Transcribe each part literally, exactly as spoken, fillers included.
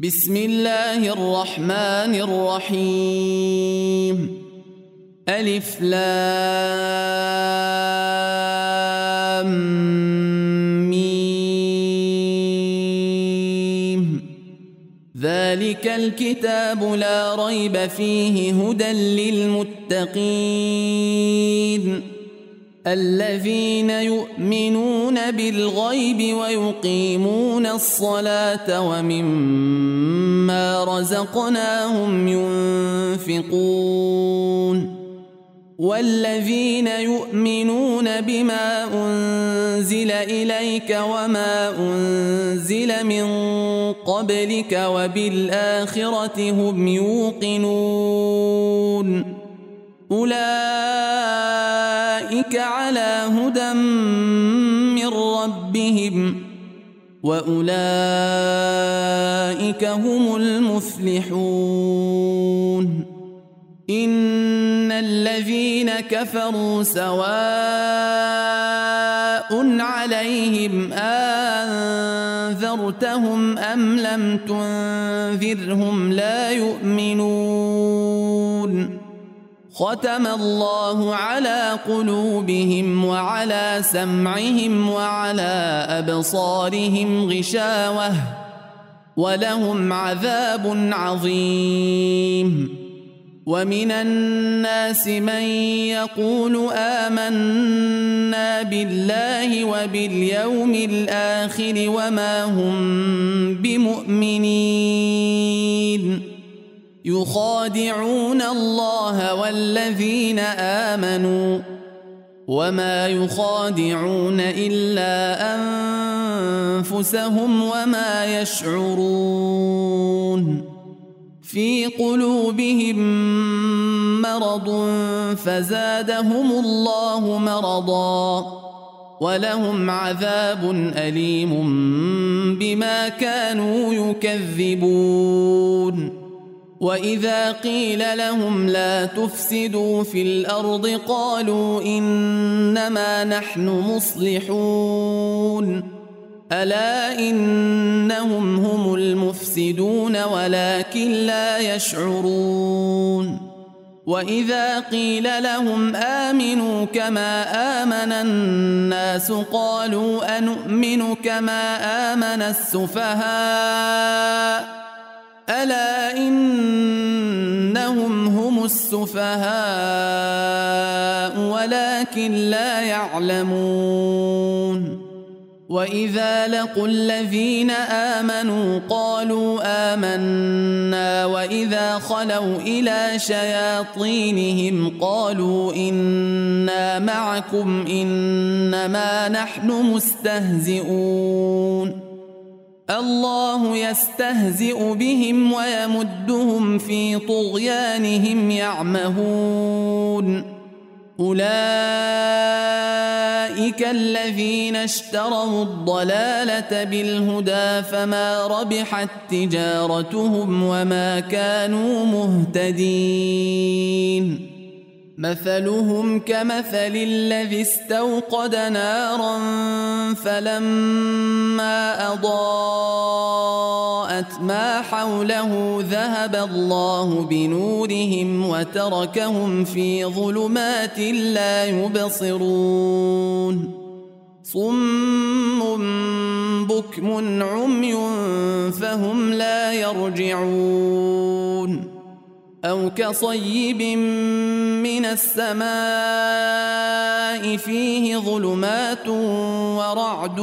بسم الله الرحمن الرحيم ألف لام ميم ذلك الكتاب لا ريب فيه هدى للمتقين الذين يؤمنون بالغيب ويقيمون الصلاة ومما رزقناهم ينفقون والذين يؤمنون بما أنزل إليك وما أنزل من قبلك وبالآخرة هم يوقنون أولئك على هدى من ربهم وأولئك هم المفلحون إن الذين كفروا سواء عليهم أنذرتهم أم لم تنذرهم لا يؤمنون ختم الله على قلوبهم وعلى سمعهم وعلى أبصارهم غشاوة ولهم عذاب عظيم ومن الناس من يقول آمنا بالله وباليوم الآخر وما هم بمؤمنين يخادعون الله والذين آمنوا وما يخادعون إلا أنفسهم وما يشعرون في قلوبهم مرض فزادهم الله مرضا ولهم عذاب أليم بما كانوا يكذبون وإذا قيل لهم لا تفسدوا في الأرض قالوا إنما نحن مصلحون ألا إنهم هم المفسدون ولكن لا يشعرون وإذا قيل لهم آمنوا كما آمن الناس قالوا أنؤمن كما آمن السفهاء ألا إنهم هم السفهاء ولكن لا يعلمون وإذا لقوا الذين آمنوا قالوا آمنا وإذا خلوا إلى شياطينهم قالوا إنا معكم إنما نحن مستهزئون الله يستهزئ بهم ويمدهم في طغيانهم يعمهون أولئك الذين اشتروا الضلالة بالهدى فما ربحت تجارتهم وما كانوا مهتدين مثلهم كمثل الذي استوقد نارا فلما أضاءت ما حوله ذهب الله بنورهم وتركهم في ظلمات لا يبصرون صم بكم عمي فهم لا يرجعون أو كصيب من السماء فيه ظلمات ورعد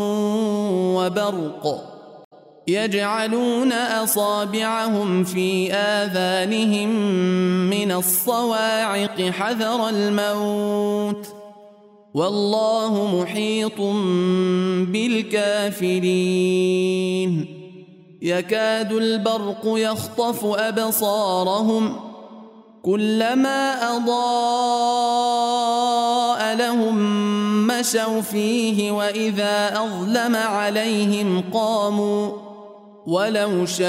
وبرق يجعلون أصابعهم في آذانهم من الصواعق حذر الموت والله محيط بالكافرين يكاد البرق يخطف أبصارهم كلما أضاء لهم مشوا فيه وإذا أظلم عليهم قاموا ولو شاء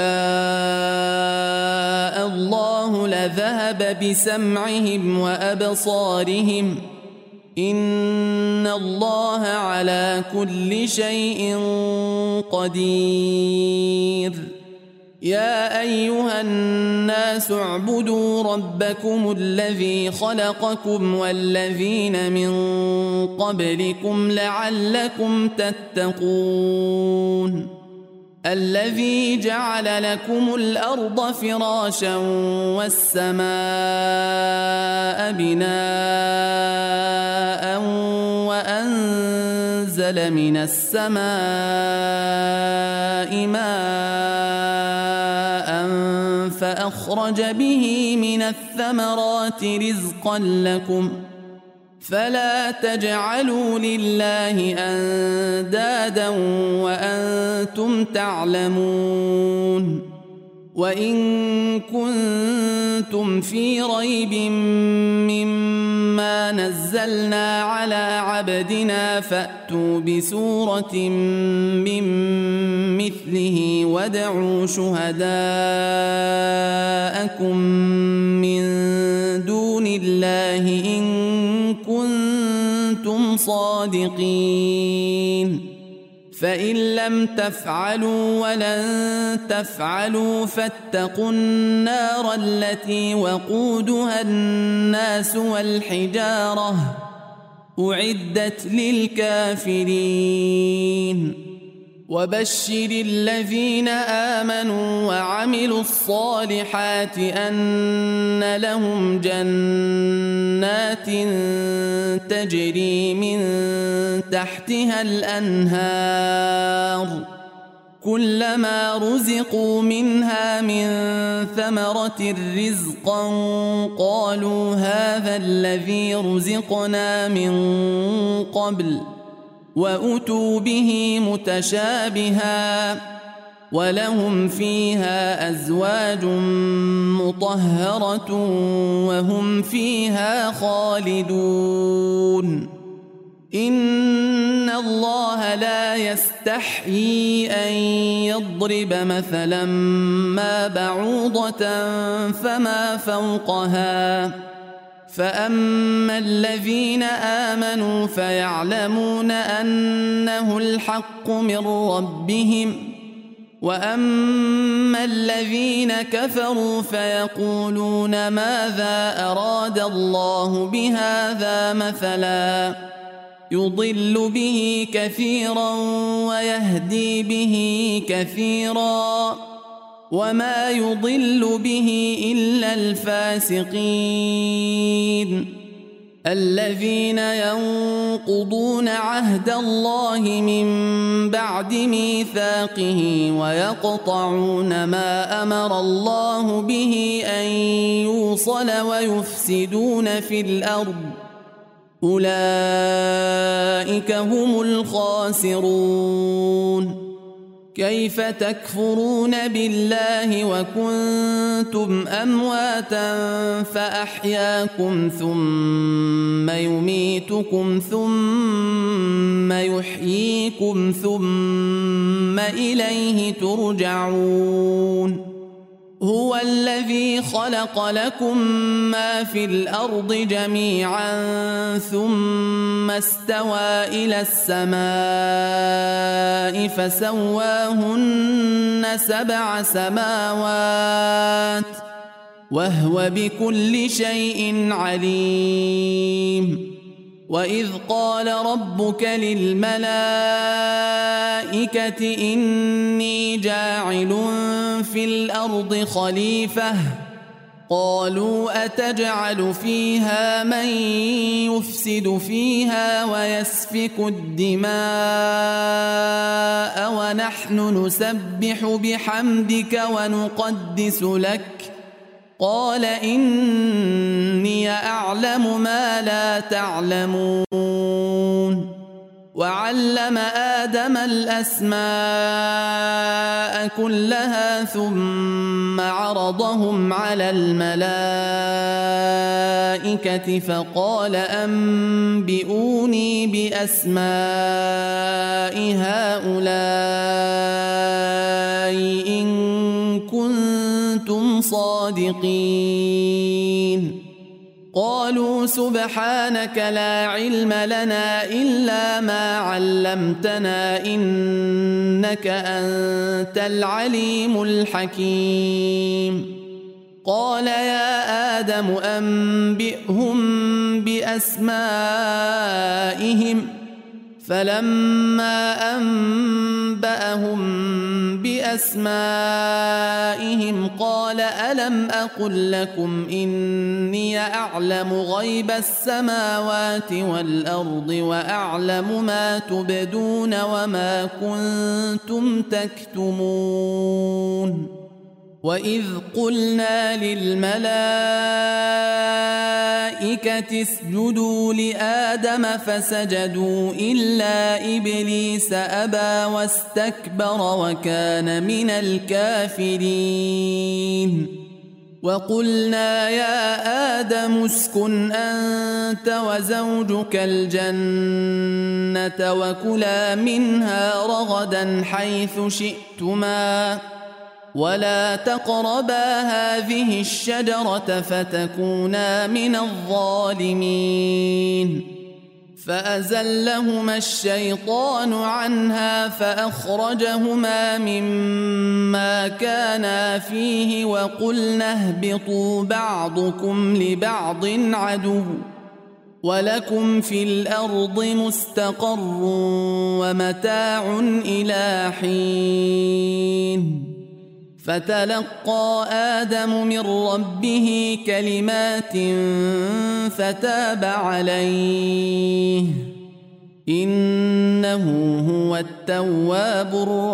الله لذهب بسمعهم وأبصارهم إن الله على كل شيء قدير يا أيها الناس اعبدوا ربكم الذي خلقكم والذين من قبلكم لعلكم تتقون الذي جعل لكم الأرض فراشا والسماء بناء وأنزل من السماء ماء فأخرج به من الثمرات رزقا لكم فلا تجعلوا لله أندادا وأنتم تعلمون وإن كنتم في ريب مما نزلنا على عبدنا فأتوا بسورة من مثله وادعوا شهداءكم من دون الله إن كنتم صادقين فإن لم تفعلوا ولن تفعلوا فاتقوا النار التي وقودها الناس والحجارة أعدت للكافرين وبشر الذين آمنوا وعملوا الصالحات أن لهم جنات تجري من تحتها الأنهار كلما رزقوا منها من ثمرة رزقا قالوا هذا الذي رزقنا من قبل وأتوا به متشابها ولهم فيها أزواج مطهرة وهم فيها خالدون إن الله لا يستحيي أن يضرب مثلا ما بعوضة فما فوقها فأما الذين آمنوا فيعلمون أنه الحق من ربهم وأما الذين كفروا فيقولون ماذا أراد الله بهذا مثلا يضل به كثيرا ويهدي به كثيرا وما يضل به إلا الفاسقين الذين ينقضون عهد الله من بعد ميثاقه ويقطعون ما أمر الله به أن يوصل ويفسدون في الأرض أولئك هم الخاسرون كيف تكفرون بالله وكنتم أمواتا فأحياكم ثم يميتكم ثم يحييكم ثم إليه ترجعون هو الذي خلق لكم ما في الأرض جميعا ثم استوى إلى السماء فسواهن سبع سماوات وهو بكل شيء عليم وإذ قال ربك للملائكة إني جاعل في الأرض خليفة قالوا أتجعل فيها من يفسد فيها ويسفك الدماء ونحن نسبح بحمدك ونقدس لك قال إني أعلم ما لا تعلمون وعلم آدم الأسماء كلها ثم عرضهم على الملائكة فقال أنبئوني بأسماء هؤلاء إن كنتم صادقين قالوا سبحانك لا علم لنا إلا ما علمتنا إنك أنت العليم الحكيم قال يا آدم أنبئهم بأسمائهم فلما أنبأهم بأسمائهم قال ألم أقل لكم إني أعلم غيب السماوات والأرض وأعلم ما تبدون وما كنتم تكتمون وإذ قلنا للملائكة اسجدوا لآدم فسجدوا إلا إبليس أبى واستكبر وكان من الكافرين وقلنا يا آدم اسكن أنت وزوجك الجنة وكلا منها رغدا حيث شئتما ولا تقربا هذه الشجرة فتكونا من الظالمين فأزلهما الشيطان عنها فأخرجهما مما كانا فيه وقلنا اهبطوا بعضكم لبعض عدو ولكم في الأرض مستقر ومتاع إلى حين فتلقى آدم من ربه كلمات فتاب عليه إنه هو التواب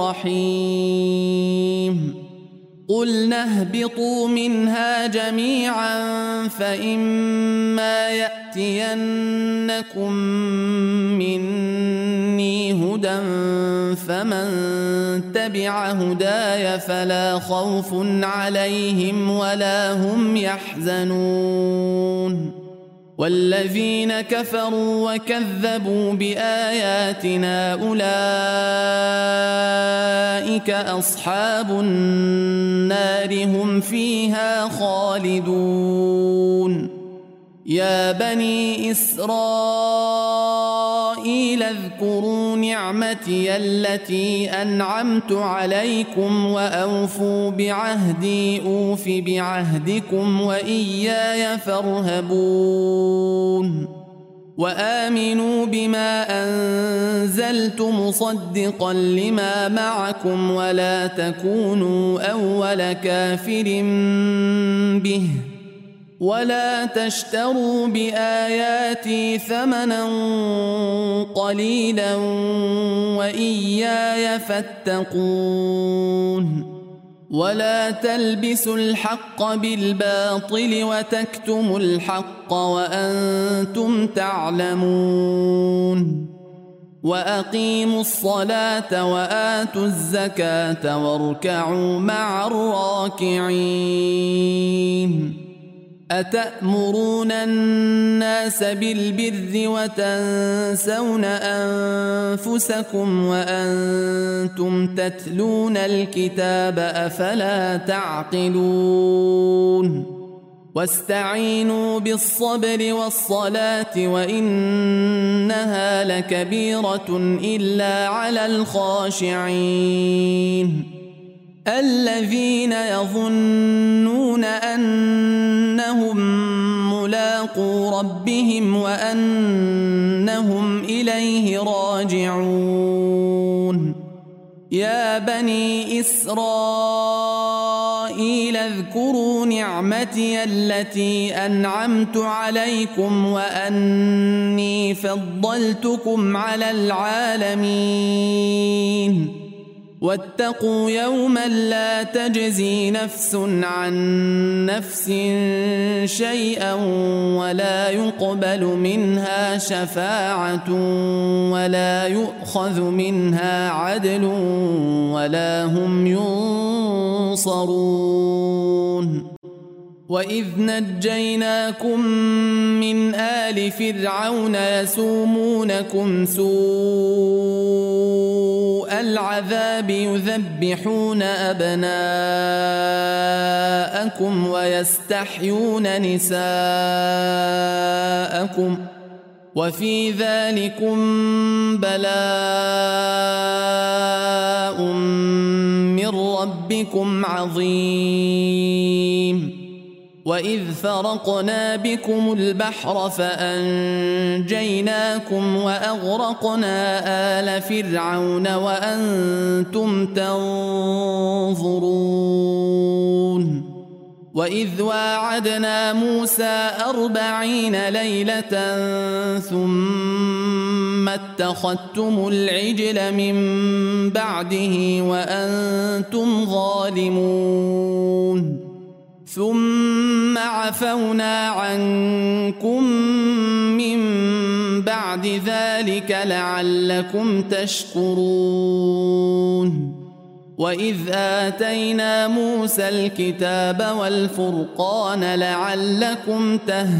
الرحيم قلنا اهبطوا منها جميعا فإما يأتينكم مني هدى فمن تبع هداي فلا خوف عليهم ولا هم يحزنون والذين كفروا وكذبوا بآياتنا أولئك أصحاب النار هم فيها خالدون يا بني إسرائيل اذكروا نعمتي التي أنعمت عليكم وأوفوا بعهدي أوف بعهدكم وإياي فارهبون وآمنوا بما أنزلت مصدقا لما معكم ولا تكونوا أول كافر به ولا تشتروا بآياتي ثمنا قليلا وإياي فاتقون ولا تلبسوا الحق بالباطل وتكتموا الحق وأنتم تعلمون وأقيموا الصلاة وآتوا الزكاة واركعوا مع الراكعين أتأمرون الناس بالبر وتنسون أنفسكم وأنتم تتلون الكتاب أفلا تعقلون واستعينوا بالصبر والصلاة وإنها لكبيرة إلا على الخاشعين الذين يظنون أنهم ملاقو ربهم وأنهم إليه راجعون يا بني إسرائيل اذكروا نعمتي التي أنعمت عليكم وأني فضلتكم على العالمين واتقوا يوما لا تجزي نفس عن نفس شيئا ولا يقبل منها شفاعة ولا يؤخذ منها عدل ولا هم ينصرون وإذ نجيناكم من آل فرعون يسومونكم سوء العذاب يذبحون أبناءكم ويستحيون نساءكم وفي ذلكم بلاء من ربكم عظيم. وإذ فرقنا بكم البحر فأنجيناكم وأغرقنا آل فرعون وأنتم تنظرون. وإذ واعدنا موسى أربعين ليلة ثم اتخذتم العجل من بعده وأنتم ظالمون ثم عفونا عنكم من بعد ذلك لعلكم تشكرون. وإذ آتينا موسى الكتاب والفرقان لعلكم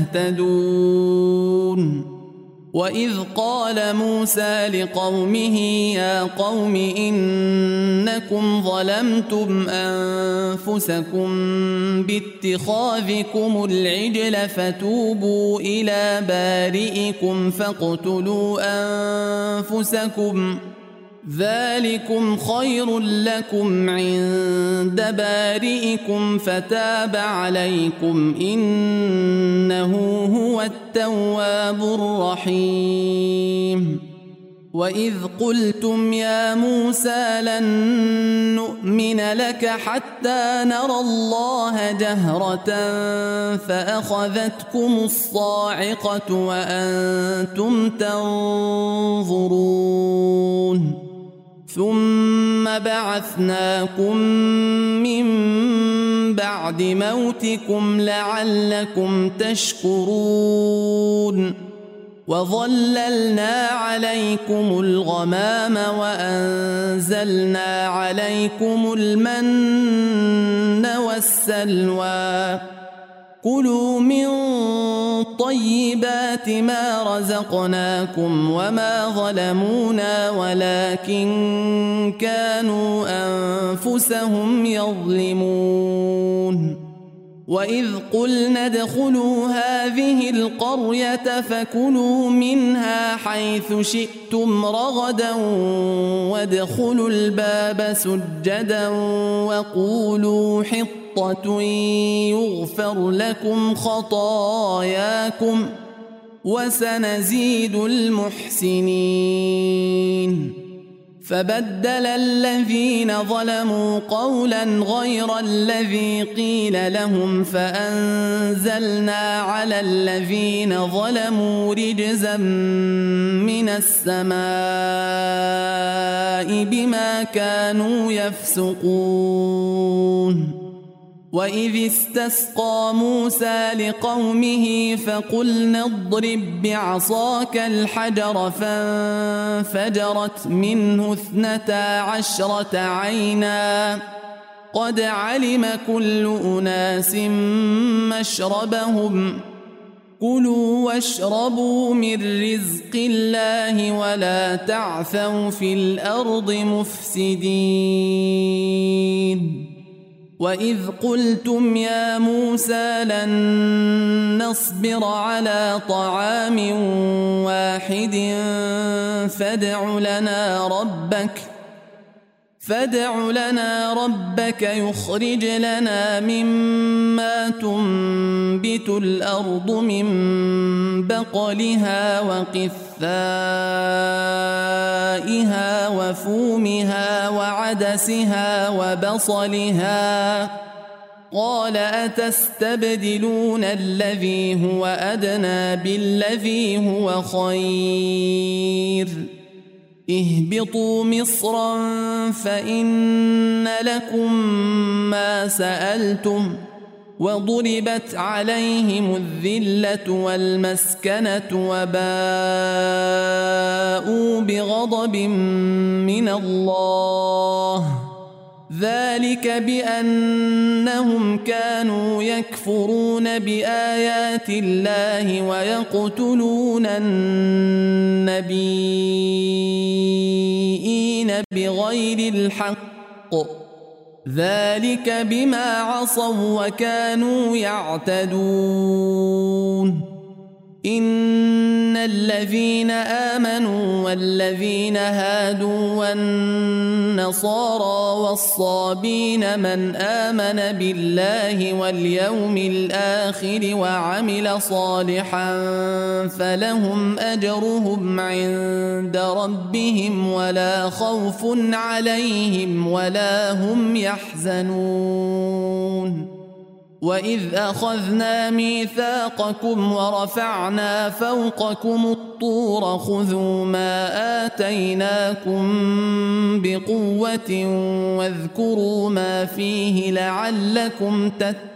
تهتدون. وإذ قال موسى لقومه يا قوم إنكم ظلمتم أنفسكم باتخاذكم العجل فتوبوا إلى بارئكم فاقتلوا أنفسكم ذلكم خير لكم عند بارئكم فتاب عليكم إنه هو التواب الرحيم. وإذ قلتم يا موسى لن نؤمن لك حتى نرى الله جهرة فأخذتكم الصاعقة وأنتم تنظرون ثم بعثناكم من بعد موتكم لعلكم تشكرون. وظللنا عليكم الغمام وأنزلنا عليكم المن والسلوى كلوا من طيبات ما رزقناكم وما ظلمونا ولكن كانوا أنفسهم يظلمون. وإذ قلنا ادخلوا هذه القرية فكلوا منها حيث شئتم رغدا وادخلوا الباب سجدا وقولوا حطة يغفر لكم خطاياكم وسنزيد المحسنين. فبدل الذين ظلموا قولا غير الذي قيل لهم فأنزلنا على الذين ظلموا رجزا من السماء بما كانوا يفسقون. وإذ استسقى موسى لقومه فقلنا اضرب بعصاك الحجر فانفجرت منه اثنتا عشرة عينا قد علم كل أناس مشربهم كلوا واشربوا من رزق الله ولا تعثوا في الأرض مفسدين. وإذ قلتم يا موسى لن نصبر على طعام واحد فادع لنا ربك فادع لنا ربك يخرج لنا مما تنبت الأرض من بقلها وقثائها وفومها وعدسها وبصلها قال أتستبدلون الذي هو أدنى بالذي هو خير اهبطوا مصرا فإن لكم ما سألتم وضربت عليهم الذلة والمسكنة وباءوا بغضب من الله ذلك بأنهم كانوا يكفرون بآيات الله ويقتلون النبيين بغير الحق، ذلك بما عصوا وكانوا يعتدون. إن الذين آمنوا والذين هادوا والنصارى والصابين من آمن بالله واليوم الآخر وعمل صالحا فلهم أجرهم عند ربهم ولا خوف عليهم ولا هم يحزنون. وإذ أخذنا ميثاقكم ورفعنا فوقكم الطور خذوا ما آتيناكم بقوة واذكروا ما فيه لعلكم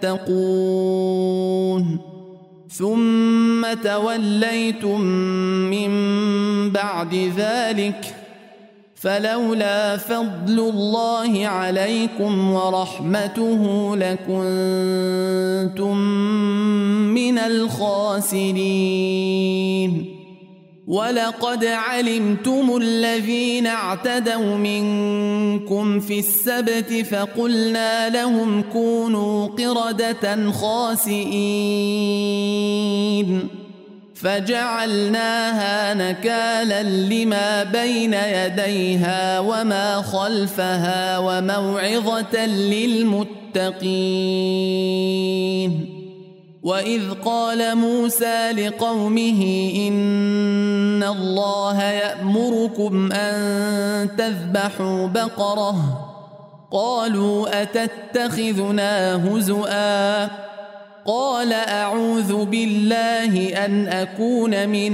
تتقون. ثم توليتم من بعد ذلك فلولا فضل الله عليكم ورحمته لكنتم من الخاسرين. ولقد علمتم الذين اعتدوا منكم في السبت فقلنا لهم كونوا قردة خاسئين فجعلناها نكالا لما بين يديها وما خلفها وموعظة للمتقين. وإذ قال موسى لقومه إن الله يأمركم أن تذبحوا بقرة قالوا أتتخذنا هزؤا قال أعوذ بالله أن أكون من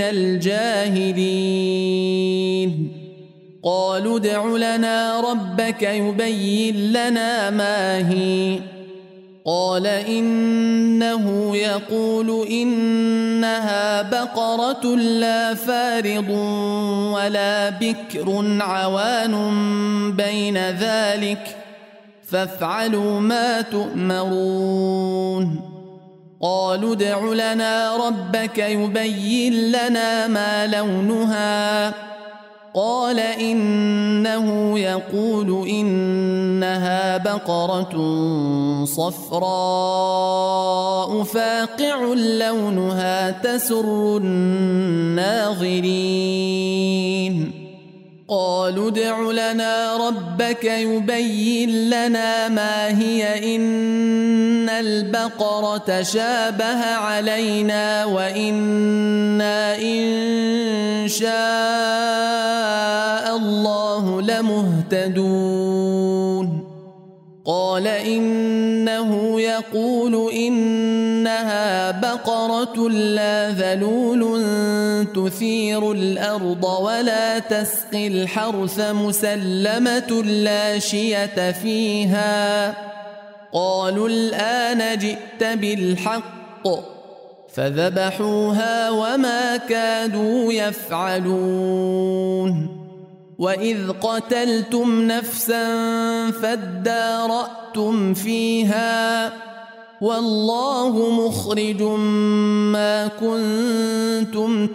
الجاهلين. قالوا ادع لنا ربك يبين لنا ما هي قال إنه يقول إنها بقرة لا فارض ولا بكر عوان بين ذلك فافعلوا ما تؤمرون. قالوا ادع لنا ربك يبين لنا ما لونها قال إنه يقول إنها بقرة صفراء فاقع لونها تسر الناظرين. قالوا ادع لنا ربك يبين لنا ما هي إن البقرة شابه علينا وإنا إن شاء الله لمهتدون. قال إنه يقول إنها بقرة لا ذلول تثير الأرض ولا تسقي الحرث مسلمة لا شية فيها. قالوا الآن جئت بالحق فذبحوها وما كادوا يفعلون. وإذ قتلتم نفسا فادارأتم فيها والله مخرج ما كنتم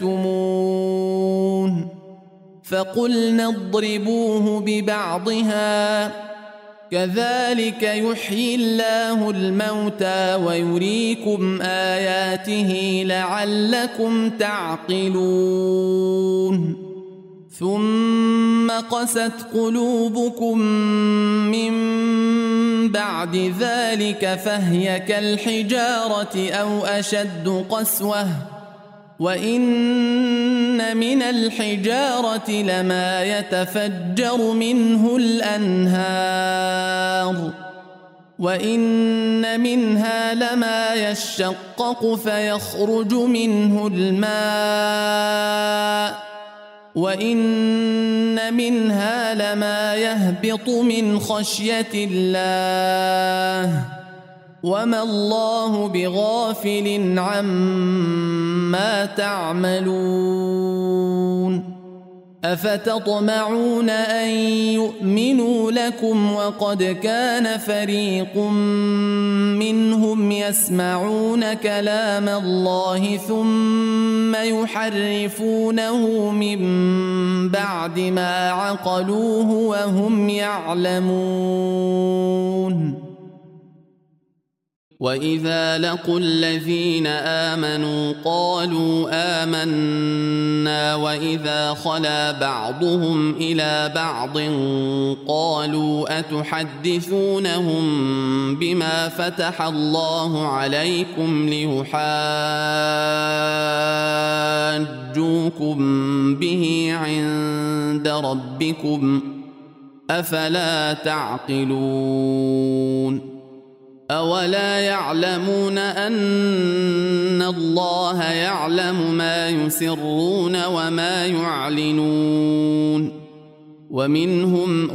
تكتمون. فقلنا اضربوه ببعضها كذلك يحيي الله الموتى ويريكم آياته لعلكم تعقلون. ثم قست قلوبكم من بعد ذلك فهي كالحجارة أو أشد قسوة وإن من الحجارة لما يتفجر منه الأنهار وإن منها لما يشقق فيخرج منه الماء وإن منها لما يهبط من خشية الله وما الله بغافل عما تعملون. أفتطمعون أن يؤمنوا لكم وقد كان فريق منهم يسمعون كلام الله ثم يحرفونه من بعد ما عقلوه وهم يعلمون وإذا لقوا الذين آمنوا قالوا آمنا وإذا خلا بعضهم إلى بعض قالوا أتحدثونهم بما فتح الله عليكم ليحاجوكم به عند ربكم أفلا تعقلون أولا يعلمون أن الله يعلم ما يسرون وما يعلنون ومنهم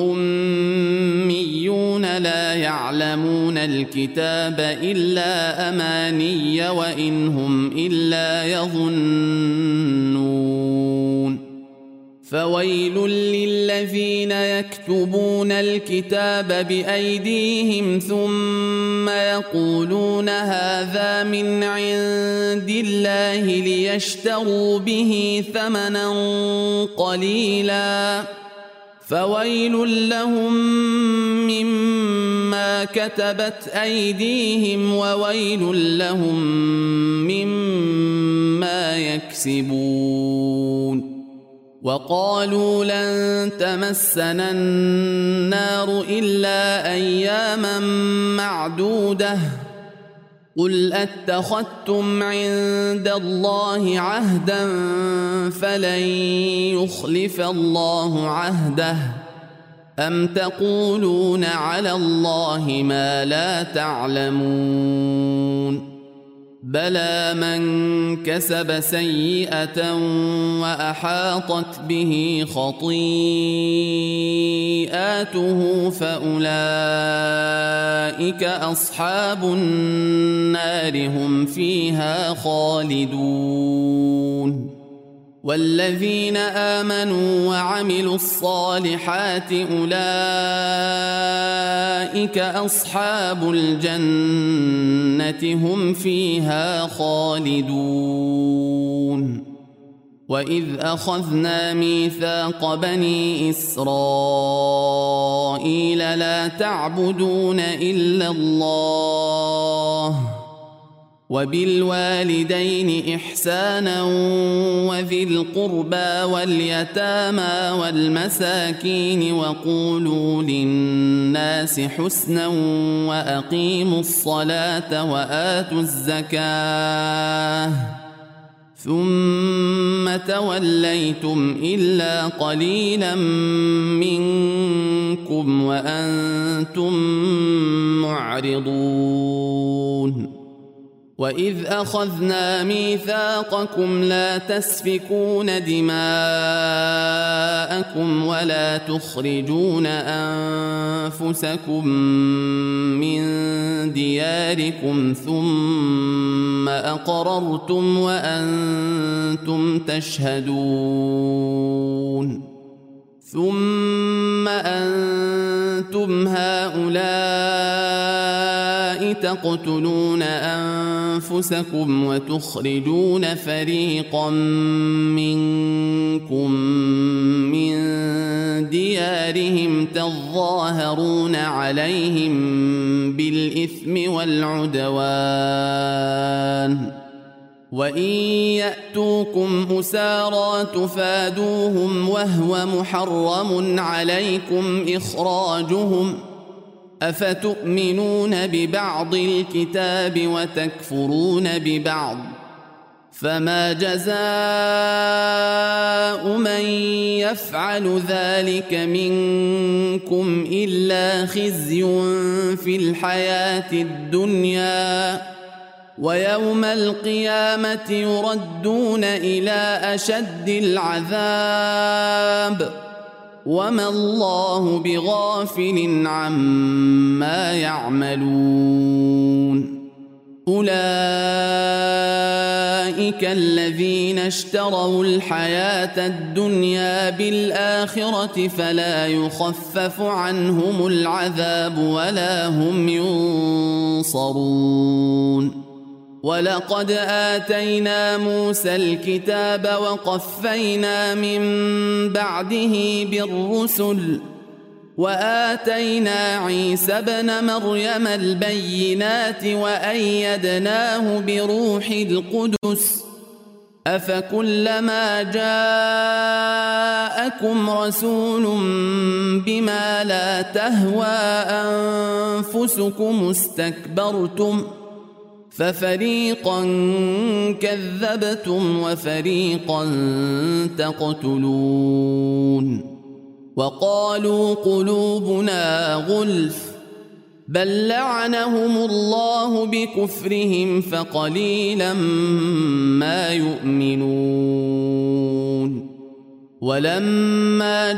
أميون لا يعلمون الكتاب إلا أماني وإن هم إلا يظنون فويل للذين يكتبون الكتاب بأيديهم ثم يقولون هذا من عند الله ليشتروا به ثمنا قليلا فويل لهم مما كتبت أيديهم وويل لهم مما يكسبون وقالوا لن تمسنا النار إلا أياما معدودة قل أتخذتم عند الله عهدا فلن يخلف الله عهده أم تقولون على الله ما لا تعلمون بلى من كسب سيئة وأحاطت به خطيئاته فأولئك أصحاب النار هم فيها خالدون والذين آمنوا وعملوا الصالحات أولئك أصحاب الجنة هم فيها خالدون وإذ أخذنا ميثاق بني إسرائيل لا تعبدون إلا الله وبالوالدين إحسانا وذي القربى واليتامى والمساكين وقولوا للناس حسنا وأقيموا الصلاة وآتوا الزكاة ثم توليتم إلا قليلا منكم وأنتم معرضون وإذ أخذنا ميثاقكم لا تسفكون دماءكم ولا تخرجون أنفسكم من دياركم ثم أقررتم وأنتم تشهدون ثم أنتم هؤلاء تقتلون أنفسكم وتخرجون فريقا منكم من ديارهم تظاهرون عليهم بالإثم والعدوان وإن يأتوكم أسارى تفادوهم وهو محرم عليكم إخراجهم أفتؤمنون ببعض الكتاب وتكفرون ببعض فما جزاء من يفعل ذلك منكم إلا خزي في الحياة الدنيا ويوم القيامة يردون إلى أشد العذاب وما الله بغافل عما يعملون أولئك أولئك الذين اشتروا الحياة الدنيا بالآخرة فلا يخفف عنهم العذاب ولا هم ينصرون. ولقد آتينا موسى الكتاب وقفينا من بعده بالرسل وآتينا عيسى ابن مريم البينات وأيدناه بروح القدس أفكلما جاءكم رسول بما لا تهوى أنفسكم استكبرتم ففريقا كذبتم وفريقا تقتلون. وقالوا قلوبنا غلف بل لعنهم الله بكفرهم فقليلا ما يؤمنون. ولما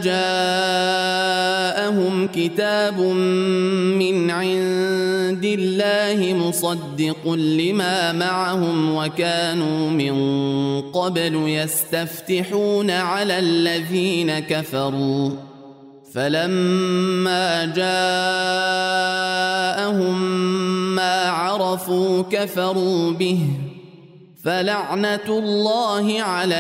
جاءهم كتاب من عند الله مصدق لما معهم وكانوا من قبل يستفتحون على الذين كفروا فلما جاءهم ما عرفوا كفروا به فلعنة الله على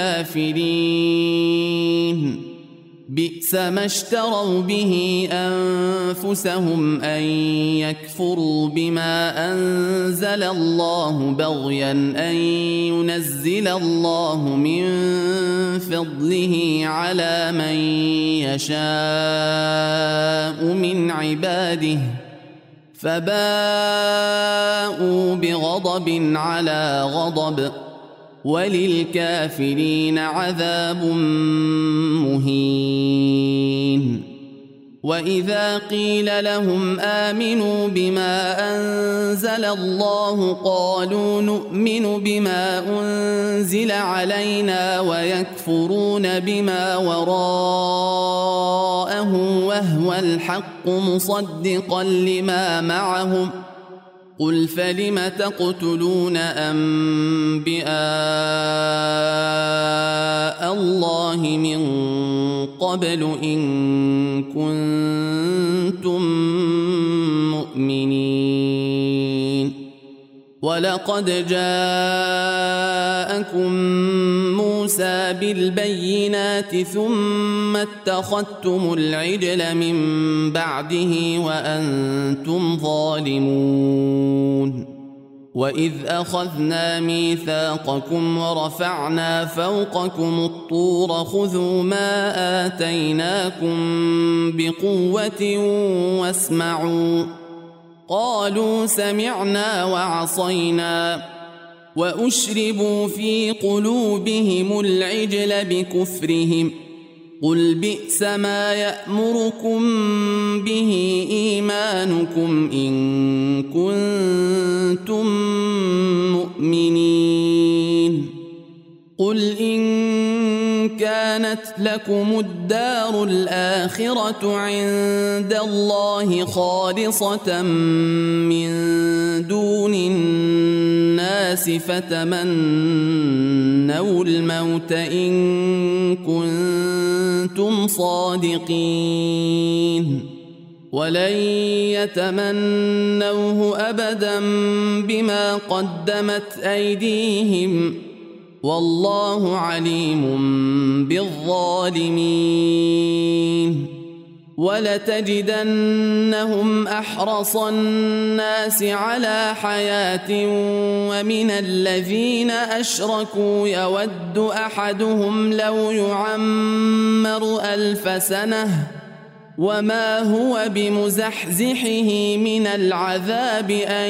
الكافرين. بئس ما اشتروا به أنفسهم أن يكفروا بما أنزل الله بغيا أن ينزل الله من فضله على من يشاء من عباده فباءوا بغضب على غضب وللكافرين عذاب مهين. وإذا قيل لهم آمنوا بما أنزل الله قالوا نؤمن بما أنزل علينا ويكفرون بما وراءه وهو الحق مصدقا لما معهم قل فلم تقتلون أنبياء الله من قبل إن كنتم مؤمنين. ولقد جاءكم موسى بالبينات ثم اتخذتم العجل من بعده وأنتم ظالمون. وإذ أخذنا ميثاقكم ورفعنا فوقكم الطور خذوا ما آتيناكم بقوة واسمعوا قالوا سمعنا وعصينا وأشربوا في قلوبهم العجل بكفرهم قل بئس ما يأمركم به إيمانكم إن كنتم مؤمنين. قل إن كانت لكم الدار الآخرة عند الله خالصة من دون الناس فتمنوا الموت إن كنتم صادقين ولن يتمنوه أبدا بما قدمت أيديهم والله عليم بالظالمين. ولتجدنهم أحرص الناس على حياة ومن الذين أشركوا يود أحدهم لو يعمر ألف سنة وما هو بمزحزحه من العذاب أن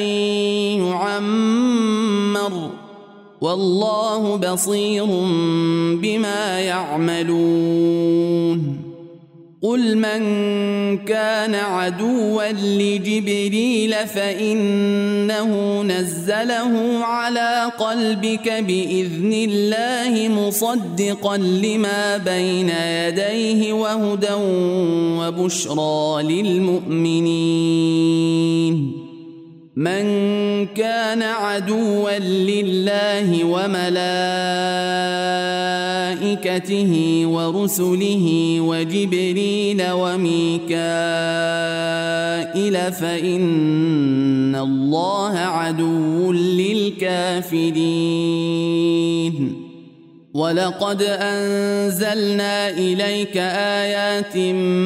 يعمر والله بصير بما يعملون. قل من كان عدوا لجبريل فإنه نزله على قلبك بإذن الله مصدقا لما بين يديه وهدى وبشرى للمؤمنين. من كان عدوا لله وملائكته ورسله وجبريل وميكائيل فإن الله عدو للكافرين ولقد أنزلنا إليك آيات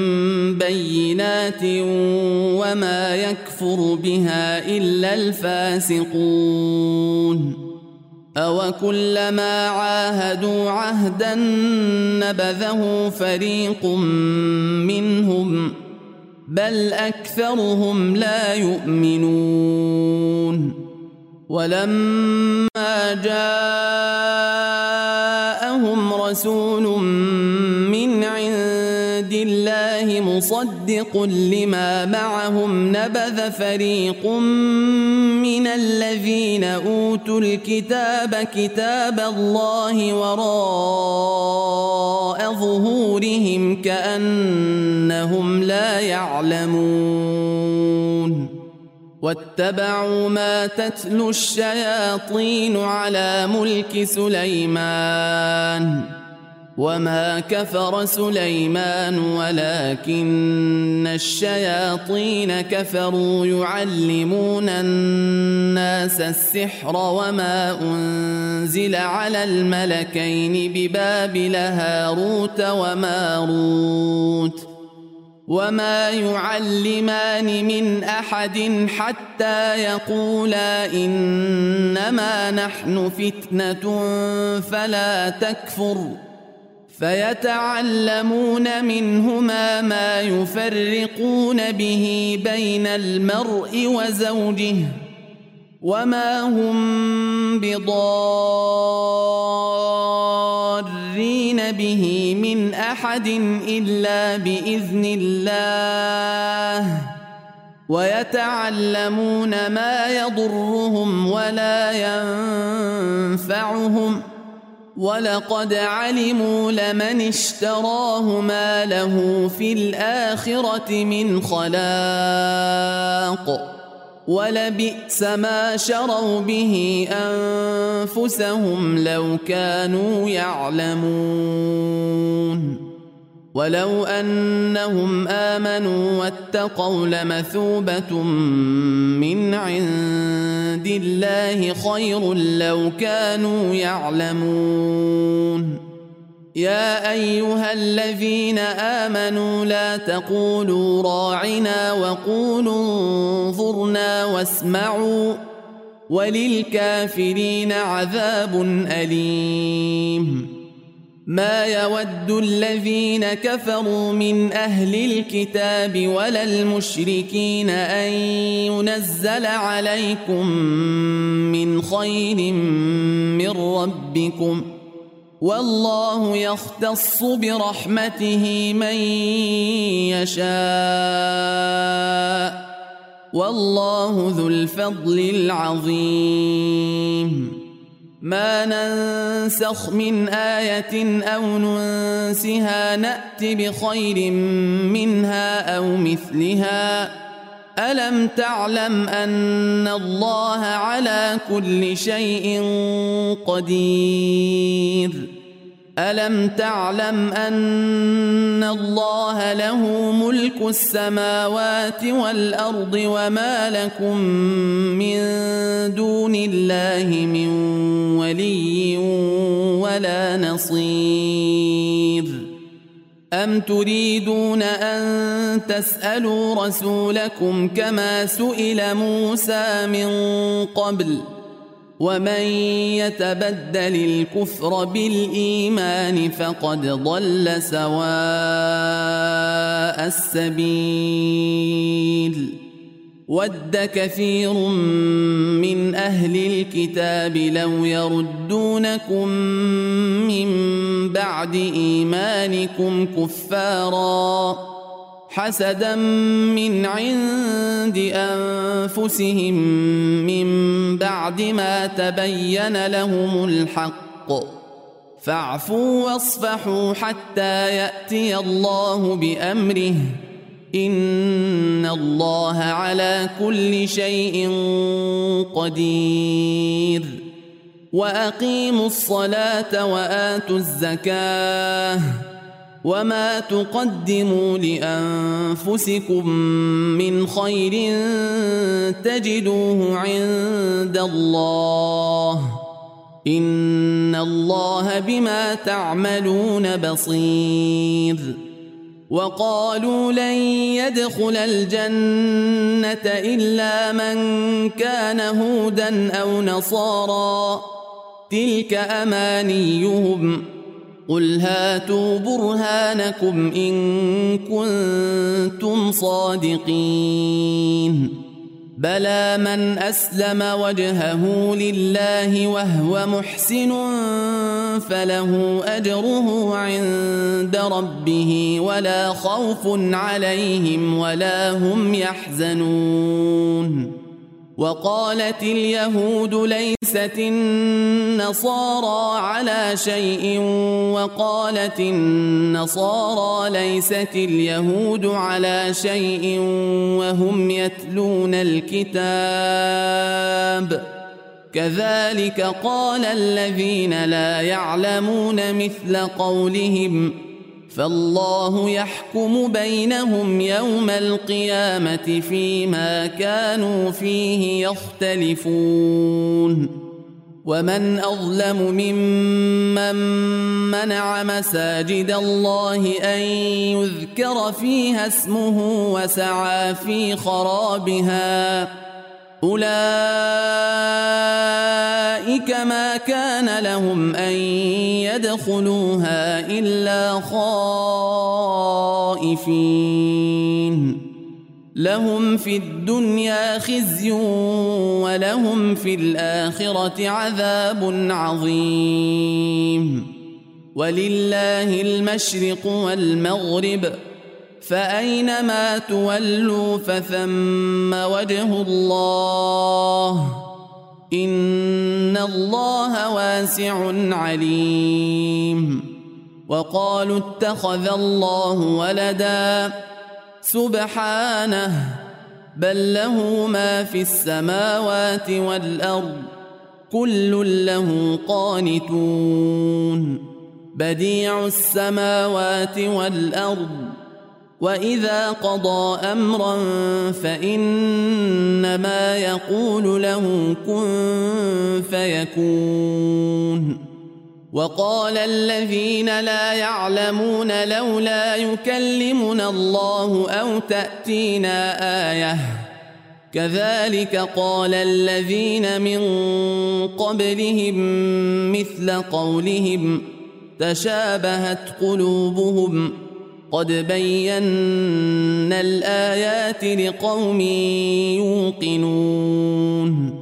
بينات وما يكفر بها إلا الفاسقون أوكلما عاهدوا عهدا نبذه فريق منهم بل أكثرهم لا يؤمنون ولما جاءهم رسول من عند الله مصدق لما معهم نبذ فريق من الذين أوتوا الكتاب كتاب الله وراء ظهورهم كأنهم لا يعلمون واتبعوا ما تتلو الشياطين على ملك سليمان وما كفر سليمان ولكن الشياطين كفروا يعلمون الناس السحر وما أنزل على الملكين ببابل هاروت وماروت وما يعلمان من أحد حتى يقولا إنما نحن فتنة فلا تكفر فيتعلمون منهما ما يفرقون به بين المرء وزوجه وما هم بضارين به من أحد إلا بإذن الله ويتعلمون ما يضرهم ولا ينفعهم ولقد علموا لمن اشتراه ما له في الآخرة من خلاق ولبئس ما شروا به أنفسهم لو كانوا يعلمون ولو أنهم آمنوا واتقوا لمثوبة من عند الله خير لو كانوا يعلمون يا أيها الذين آمنوا لا تقولوا راعنا وقولوا انظرنا واسمعوا وللكافرين عذاب أليم ما يود الذين كفروا من أهل الكتاب ولا المشركين أن ينزل عليكم من خير من ربكم والله يختص برحمته من يشاء والله ذو الفضل العظيم ما ننسخ من آية أو ننسها نأت بخير منها أو مثلها ألم تعلم أن الله على كل شيء قدير ألم تعلم أن الله له ملك السماوات والأرض وما لكم من دون الله من ولي ولا نصير أم تريدون أن تسألوا رسولكم كما سئل موسى من قبل ومن يتبدل الكفر بالإيمان فقد ضل سواء السبيل ود كثير من أهل الكتاب لو يردونكم من بعد إيمانكم كفارا حسدا من عند أنفسهم من بعد ما تبين لهم الحق فاعفوا واصفحوا حتى يأتي الله بأمره إن الله على كل شيء قدير وأقيموا الصلاة وآتوا الزكاة وما تقدموا لأنفسكم من خير تجدوه عند الله إن الله بما تعملون بصير وقالوا لن يدخل الجنة إلا من كان هودا أو نصارى تلك أمانيهم قل هاتوا برهانكم إن كنتم صادقين بلى من أسلم وجهه لله وهو محسن فله أجره عند ربه ولا خوف عليهم ولا هم يحزنون وقالت اليهود ليست النصارى على شيء وقالت النصارى ليست اليهود على شيء وهم يتلون الكتاب كذلك قال الذين لا يعلمون مثل قولهم فالله يحكم بينهم يوم القيامة فيما كانوا فيه يختلفون ومن أظلم ممن منع مساجد الله أن يذكر فيها اسمه وسعى في خرابها أولئك ما كان لهم أن يدخلوها إلا خائفين لهم في الدنيا خزي ولهم في الآخرة عذاب عظيم ولله المشرق والمغرب فأينما تولوا فثم وجه الله إن الله واسع عليم وقالوا اتخذ الله ولدا سبحانه بل له ما في السماوات والأرض كل له قانتون بديع السماوات والأرض وإذا قضى أمرا فإنما يقول له كن فيكون وقال الذين لا يعلمون لولا يكلمنا الله أو تأتينا آية كذلك قال الذين من قبلهم مثل قولهم تشابهت قلوبهم قد بينا الآيات لقوم يوقنون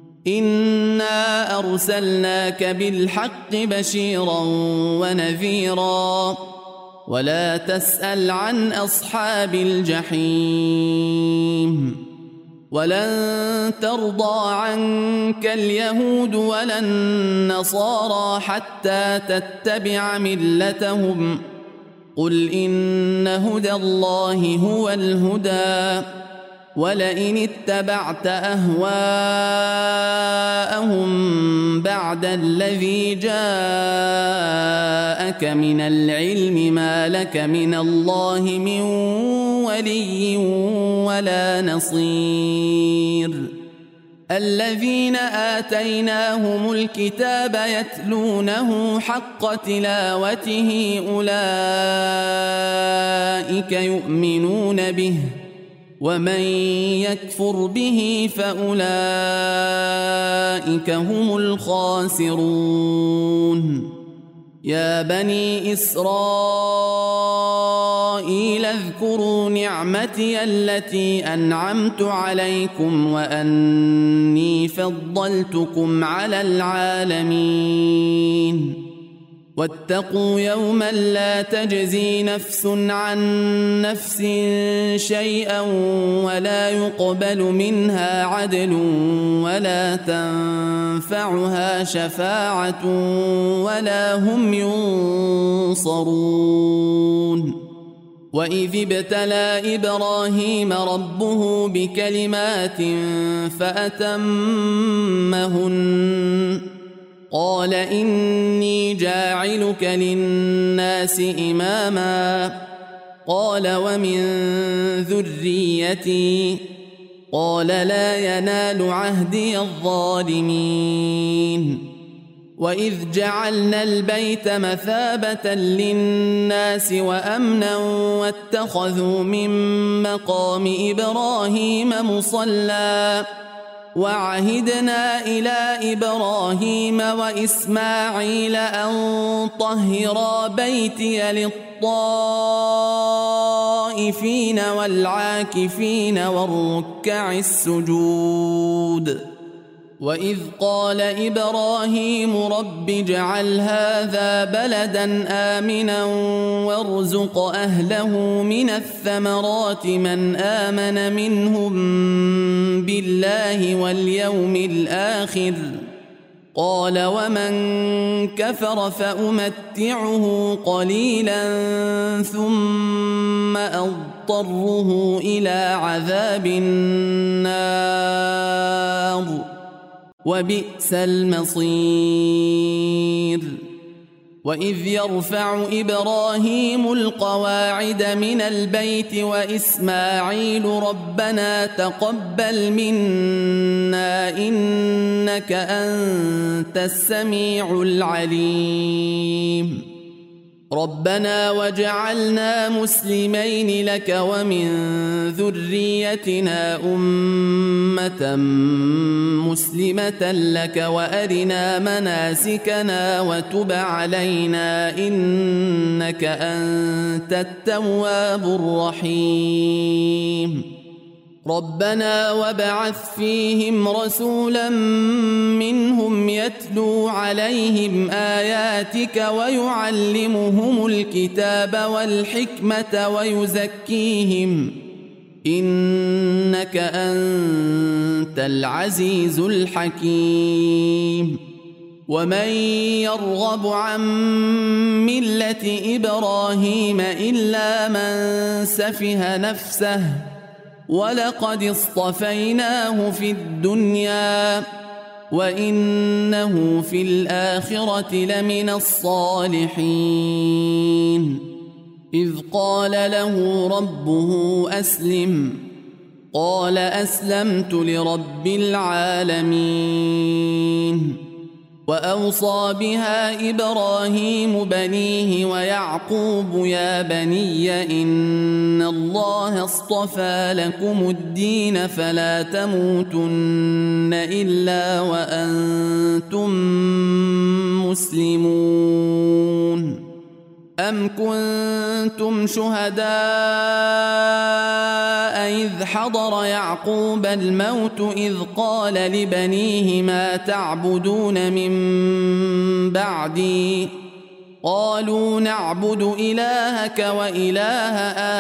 إنا أرسلناك بالحق بشيرا ونذيرا ولا تسأل عن أصحاب الجحيم ولن ترضى عنك اليهود ولا النصارى حتى تتبع ملتهم قل إن هدى الله هو الهدى ولئن اتبعت أهواءهم بعد الذي جاءك من العلم ما لك من الله من ولي ولا نصير الذين آتيناهم الكتاب يتلونه حق تلاوته أولئك يؤمنون به ومن يكفر به فأولئك هم الخاسرون يا بني إسرائيل اذكروا نعمتي التي أنعمت عليكم وأني فضلتكم على العالمين واتقوا يوما لا تجزي نفس عن نفس شيئا ولا يقبل منها عدل ولا تنفعها شفاعة ولا هم ينصرون وإذ ابتلى إبراهيم ربه بكلمات فأتمهن قال إني جاعلك للناس إماما قال ومن ذريتي قال لا ينال عهدي الظالمين وإذ جعلنا البيت مثابة للناس وأمنا واتخذوا من مقام إبراهيم مصلى وعهدنا إلى إبراهيم وإسماعيل أن طهرا بيتي للطائفين والعاكفين والركع السجود وإذ قال إبراهيم رب اجعل هذا بلدا آمنا وارزق أهله من الثمرات من آمن منهم بالله واليوم الآخر قال ومن كفر فأمتعه قليلا ثم أضطره إلى عذاب النار وبئس المصير وإذ يرفع إبراهيم القواعد من البيت وإسماعيل ربنا تقبل منا إنك أنت السميع العليم ربنا وجعلنا مسلمين لك ومن ذريتنا أمة مسلمة لك وأرنا مناسكنا وتب علينا إنك أنت التواب الرحيم ربنا وابعث فيهم رسولا منهم يتلو عليهم آياتك ويعلمهم الكتاب والحكمة ويزكيهم إنك أنت العزيز الحكيم ومن يرغب عن ملة إبراهيم إلا من سفه نفسه ولقد اصطفيناه في الدنيا وإنه في الآخرة لمن الصالحين إذ قال له ربه أسلم قال أسلمت لرب العالمين وأوصى بها إبراهيم بنيه ويعقوب يا بني إن الله اصطفى لكم الدين فلا تموتن إلا وأنتم مسلمون أم كنتم شهداء إذ حضر يعقوب الموت إذ قال لبنيه ما تعبدون من بعدي قالوا نعبد إلهك وإله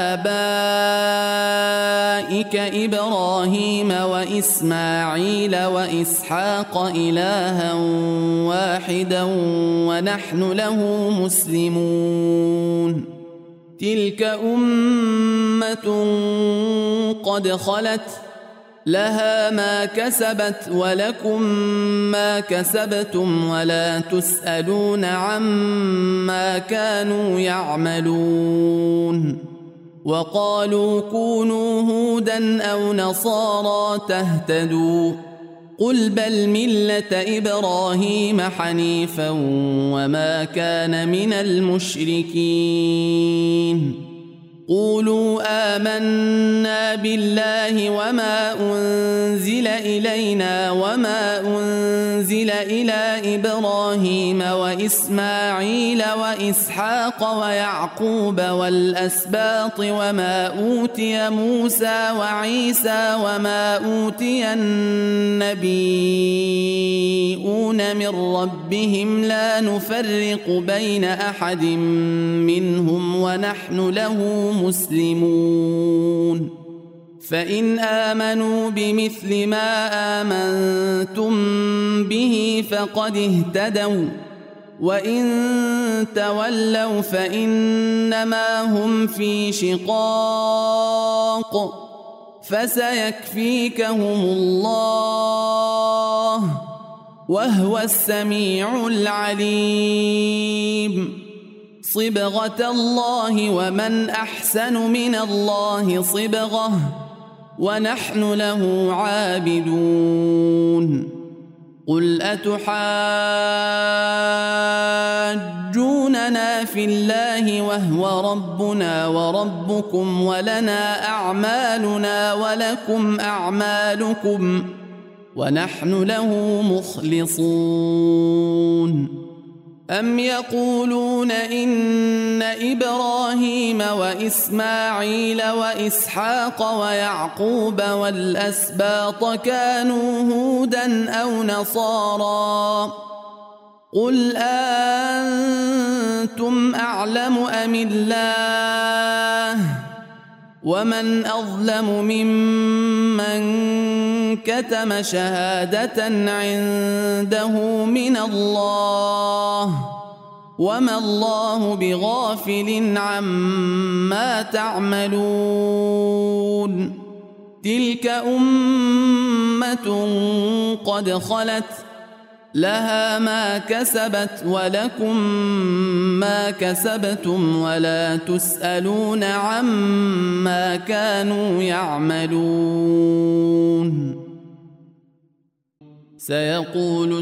آبائك إبراهيم وإسماعيل وإسحاق إلها واحدا ونحن له مسلمون تلك أمة قد خلت لها ما كسبت ولكم ما كسبتم ولا تسألون عما كانوا يعملون وقالوا كونوا هودا أو نصارى تهتدوا قل بل ملة إبراهيم حنيفا وما كان من المشركين قولوا آمنا بالله وما أنزل إلينا وما أنزل إلى إبراهيم وإسماعيل وإسحاق ويعقوب والأسباط وما أوتي موسى وعيسى وما أوتي النبيون من ربهم لا نفرق بين أحد منهم ونحن له مسلمون فإن آمنوا بمثل ما آمنتم به فقد اهتدوا وإن تولوا فإنما هم في شقاق فسيكفيكهم الله وهو السميع العليم. صبغة الله ومن أحسن من الله صبغة ونحن له عابدون. قل أتحاجوننا في الله وهو ربنا وربكم ولنا أعمالنا ولكم أعمالكم ونحن له مخلصون. أم يقولون إن إبراهيم وإسماعيل وإسحاق ويعقوب والأسباط كانوا هودا أو نصارى قل أنتم أعلم أم الله ومن أظلم ممن كتم شهادة عنده من الله وما الله بغافل عما تعملون. تلك أمة قد خلت لها ما كسبت ولكم ما كسبتم ولا تسألون عما كانوا يعملون. سيقول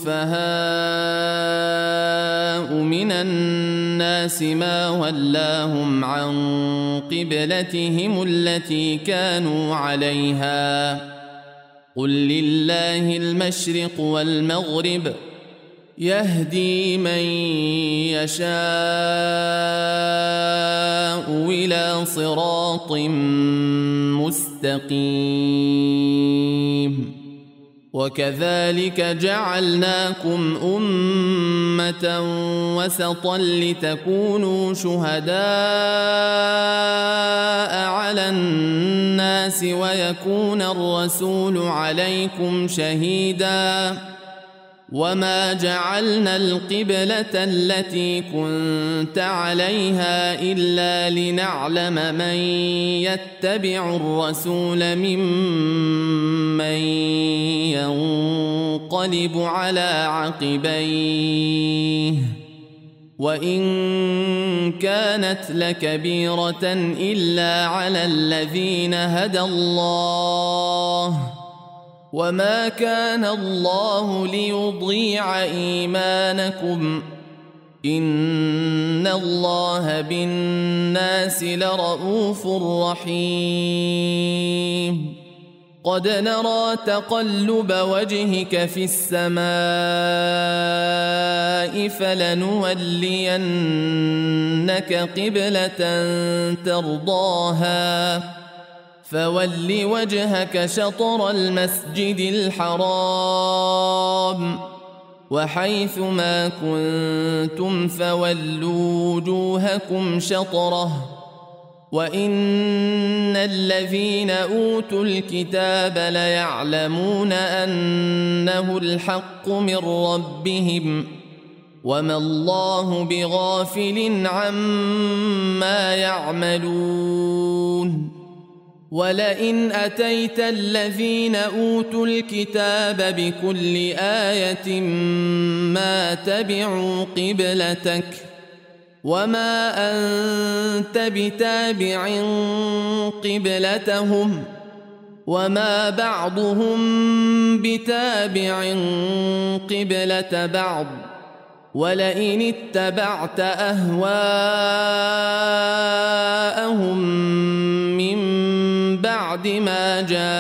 السفهاء من الناس ما ولاهم عن قبلتهم التي كانوا عليها قل لله المشرق والمغرب يهدي من يشاء إلى صراط مستقيم. وكذلك جعلناكم أمة وسطا لتكونوا شهداء على الناس ويكون الرسول عليكم شهيدا وما جعلنا القبلة التي كنت عليها إلا لنعلم من يتبع الرسول ممن ينقلب على عقبيه وإن كانت لكبيرة إلا على الذين هدى الله وما كان الله ليضيع إيمانكم إن الله بالناس لرؤوف رحيم. قد نرى تقلب وجهك في السماء فلنولينك قبلة ترضاها فول وجهك شطر المسجد الحرام وحيث ما كنتم فولوا وجوهكم شطره وإن الذين أوتوا الكتاب ليعلمون أنه الحق من ربهم وما الله بغافل عما يعملون. ولئن أتيت الذين أوتوا الكتاب بكل آية ما تبعوا قبلتك وما أنت بتابع قبلتهم وما بعضهم بتابع قبلة بعض ولئن اتبعت أهواءهم من بعد ما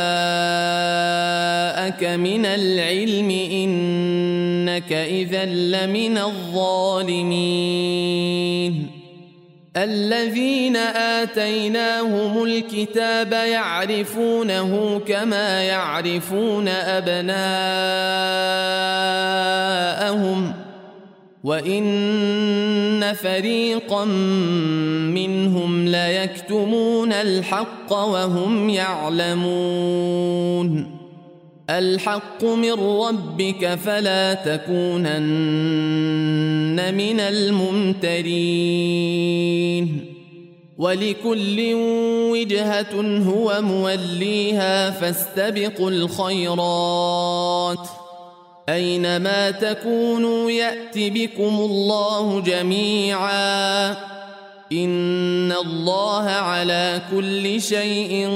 جاءك من العلم إنك إذا لمن الظالمين. الذين آتيناهم الكتاب يعرفونه كما يعرفون أبناءهم وإن فريقا منهم ليكتمون الحق وهم يعلمون. الحق من ربك فلا تكونن من الممترين ولكل وجهة هو موليها فاستبقوا الخيرات أينما تكونوا يأت بكم الله جميعا إن الله على كل شيء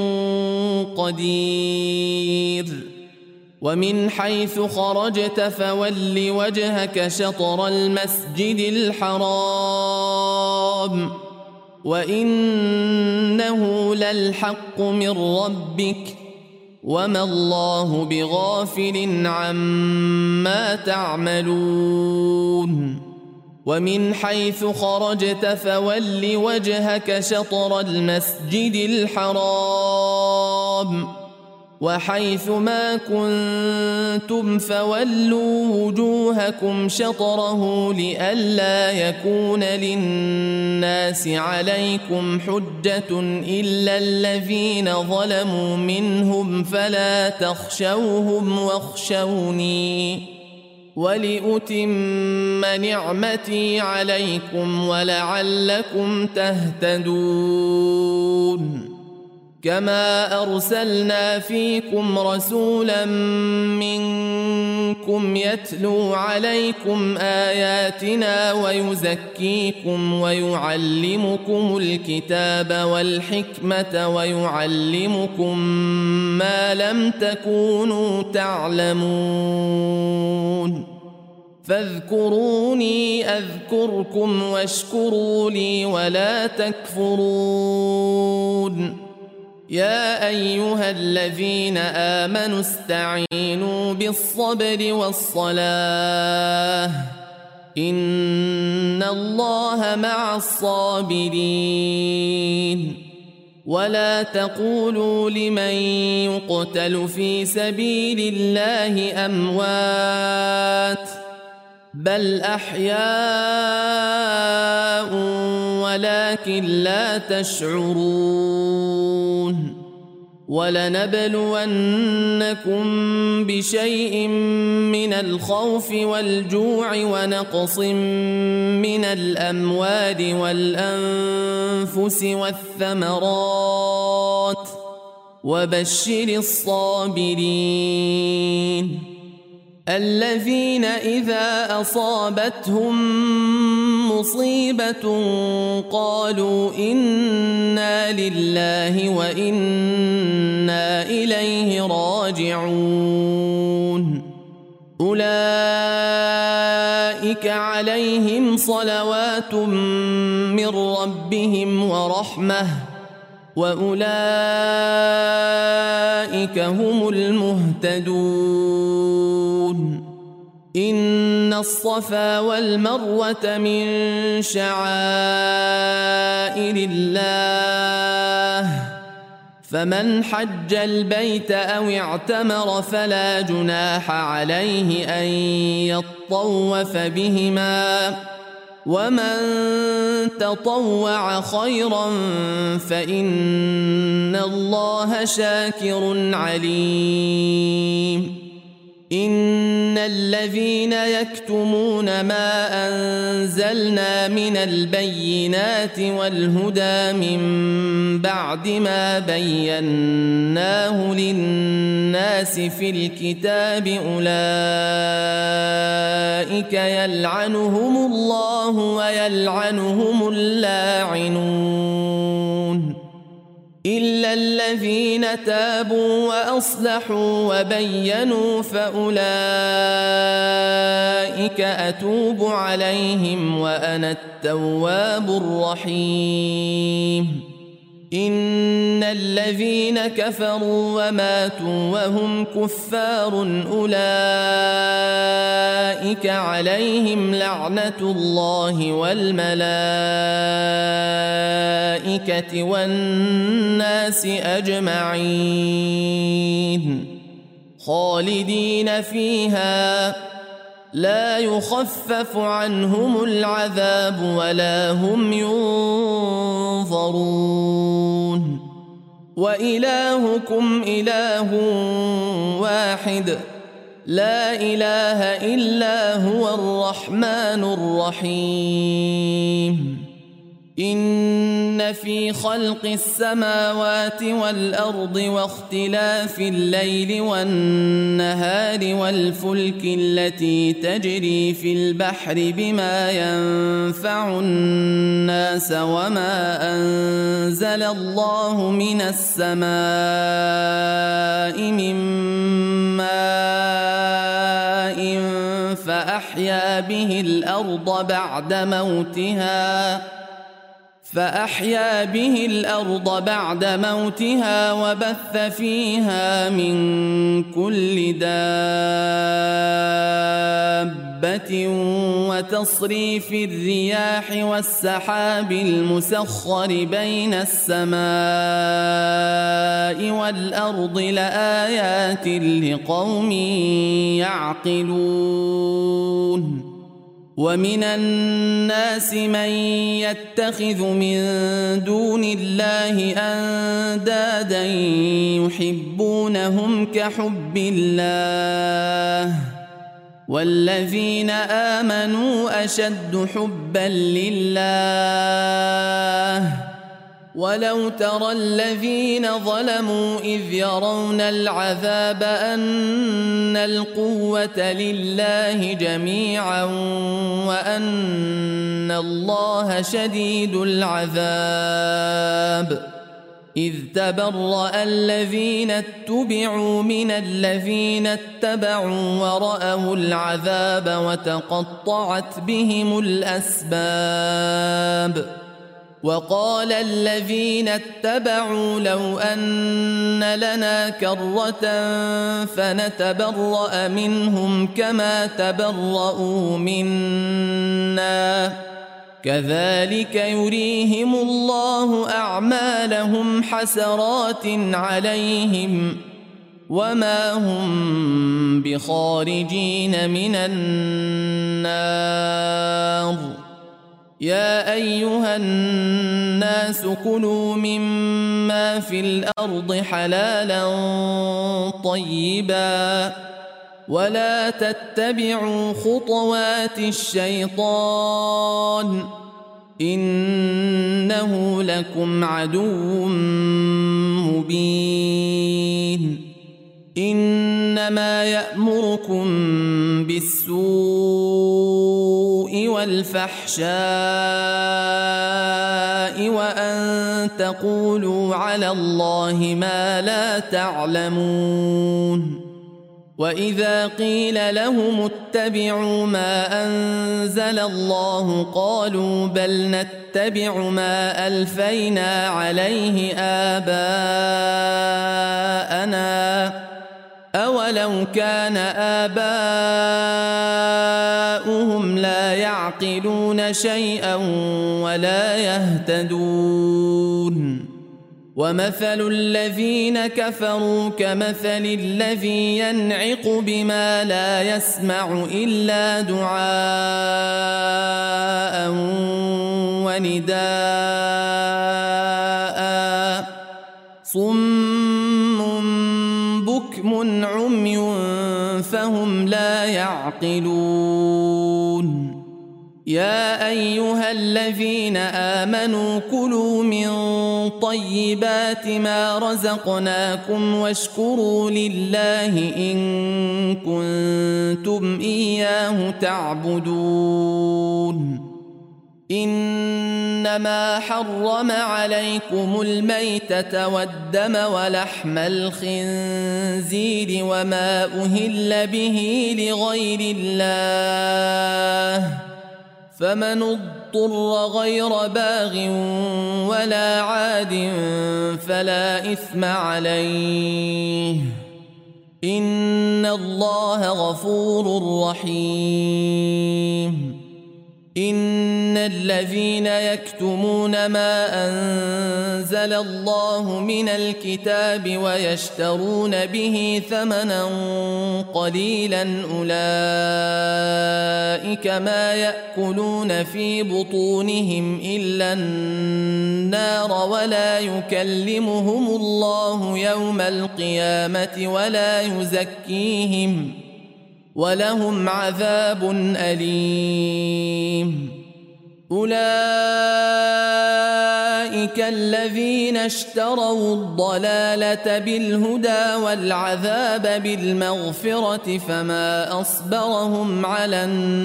قدير ومن حيث خرجت فول وجهك شطر المسجد الحرام وإنه للحق من ربك وما الله بغافل عما تعملون ومن حيث خرجت فول وجهك شطر المسجد الحرام وحيث ما كنتم فولوا وجوهكم شطره لئلا يكون للناس عليكم حجة إلا الذين ظلموا منهم فلا تخشوهم واخشوني ولأتم نعمتي عليكم ولعلكم تهتدون كما أرسلنا فيكم رسولا منكم يتلو عليكم آياتنا ويزكيكم ويعلمكم الكتاب والحكمة ويعلمكم ما لم تكونوا تعلمون فاذكروني أذكركم واشكروا لي ولا تكفرون يا أيها الذين آمنوا استعينوا بالصبر والصلاة إن الله مع الصابرين ولا تقولوا لمن يقتل في سبيل الله أموات بل أحياء ولكن لا تشعرون ولنبلونكم بشيء من الخوف والجوع ونقص من الأموال والأنفس والثمرات وبشر الصابرين الذين إذا أصابتهم مصيبة قالوا إنا لله وإنا إليه راجعون أولئك عليهم صلوات من ربهم ورحمة وأولئك هم المهتدون إن الصفا والمروة من شعائر الله فمن حج البيت أو اعتمر فلا جناح عليه أن يطوف بهما ومن تطوع خيرا فإن الله شاكر عليم إن الذين يكتمون ما أنزلنا من البينات والهدى من بعد ما بيناه للناس في الكتاب أولئك يلعنهم الله ويلعنهم اللاعنون إلا الذين تابوا وأصلحوا وبينوا فأولئك أتوب عليهم وأنا التواب الرحيم إن الذين كفروا وماتوا وهم كفار أولئك عليهم لعنة الله والملائكة والناس أجمعين خالدين فيها لا يخفف عنهم العذاب ولا هم ينظرون وإلهكم إله واحد لا إله إلا هو الرحمن الرحيم إن في خلق السماوات والأرض واختلاف الليل والنهار والفلك التي تجري في البحر بما ينفع الناس وما أنزل الله من السماء من ماء فأحيا به الأرض بعد موتها فأحيا به الأرض بعد موتها وبث فيها من كل دابة وتصريف الرياح والسحاب المسخر بين السماء والأرض لآيات لقوم يعقلون ومن الناس من يتخذ من دون الله أندادا يحبونهم كحب الله والذين آمنوا أشد حبا لله ولو ترى الذين ظلموا إذ يرون العذاب أن القوة لله جميعا وأن الله شديد العذاب إذ تبرأ الذين اتبعوا من الذين اتبعوا ورأوا العذاب وتقطعت بهم الأسباب وقال الذين اتبعوا لو أن لنا كرة فنتبرأ منهم كما تبرؤوا منا كذلك يريهم الله أعمالهم حسرات عليهم وما هم بخارجين من النار يا أيها الناس كلوا مما في الأرض حلالا طيبا ولا تتبعوا خطوات الشيطان إنه لكم عدو مبين إنما يأمركم بالسوء والفحشاء وأن تقولوا على الله ما لا تعلمون وإذا قيل لهم اتبعوا ما أنزل الله قالوا بل نتبع ما ألفينا عليه آباءنا أولو كان آباؤهم لا يعقلون شيئا ولا يهتدون ومثل الذين كفروا كمثل الذي ينعق بما لا يسمع إلا دعاء ونداء صم بكم عمي فهم لا يعقلون يا أيها الذين آمنوا كلوا من طيبات ما رزقناكم واشكروا لله إن كنتم إياه تعبدون إنما حرم عليكم الميتة والدم ولحم الخنزير وما أهل به لغير الله فمن اضطر غير باغ ولا عاد فلا إثم عليه إن الله غفور رحيم إن الذين يكتمون ما أنزل الله من الكتاب ويشترون به ثمنا قليلا أولئك ما يأكلون في بطونهم إلا النار ولا يكلمهم الله يوم القيامة ولا يزكيهم ولهم عذاب أليم. أولئك الذين اشتروا الضلالة بالهدى والعذاب بالمغفرة فما أصبرهم على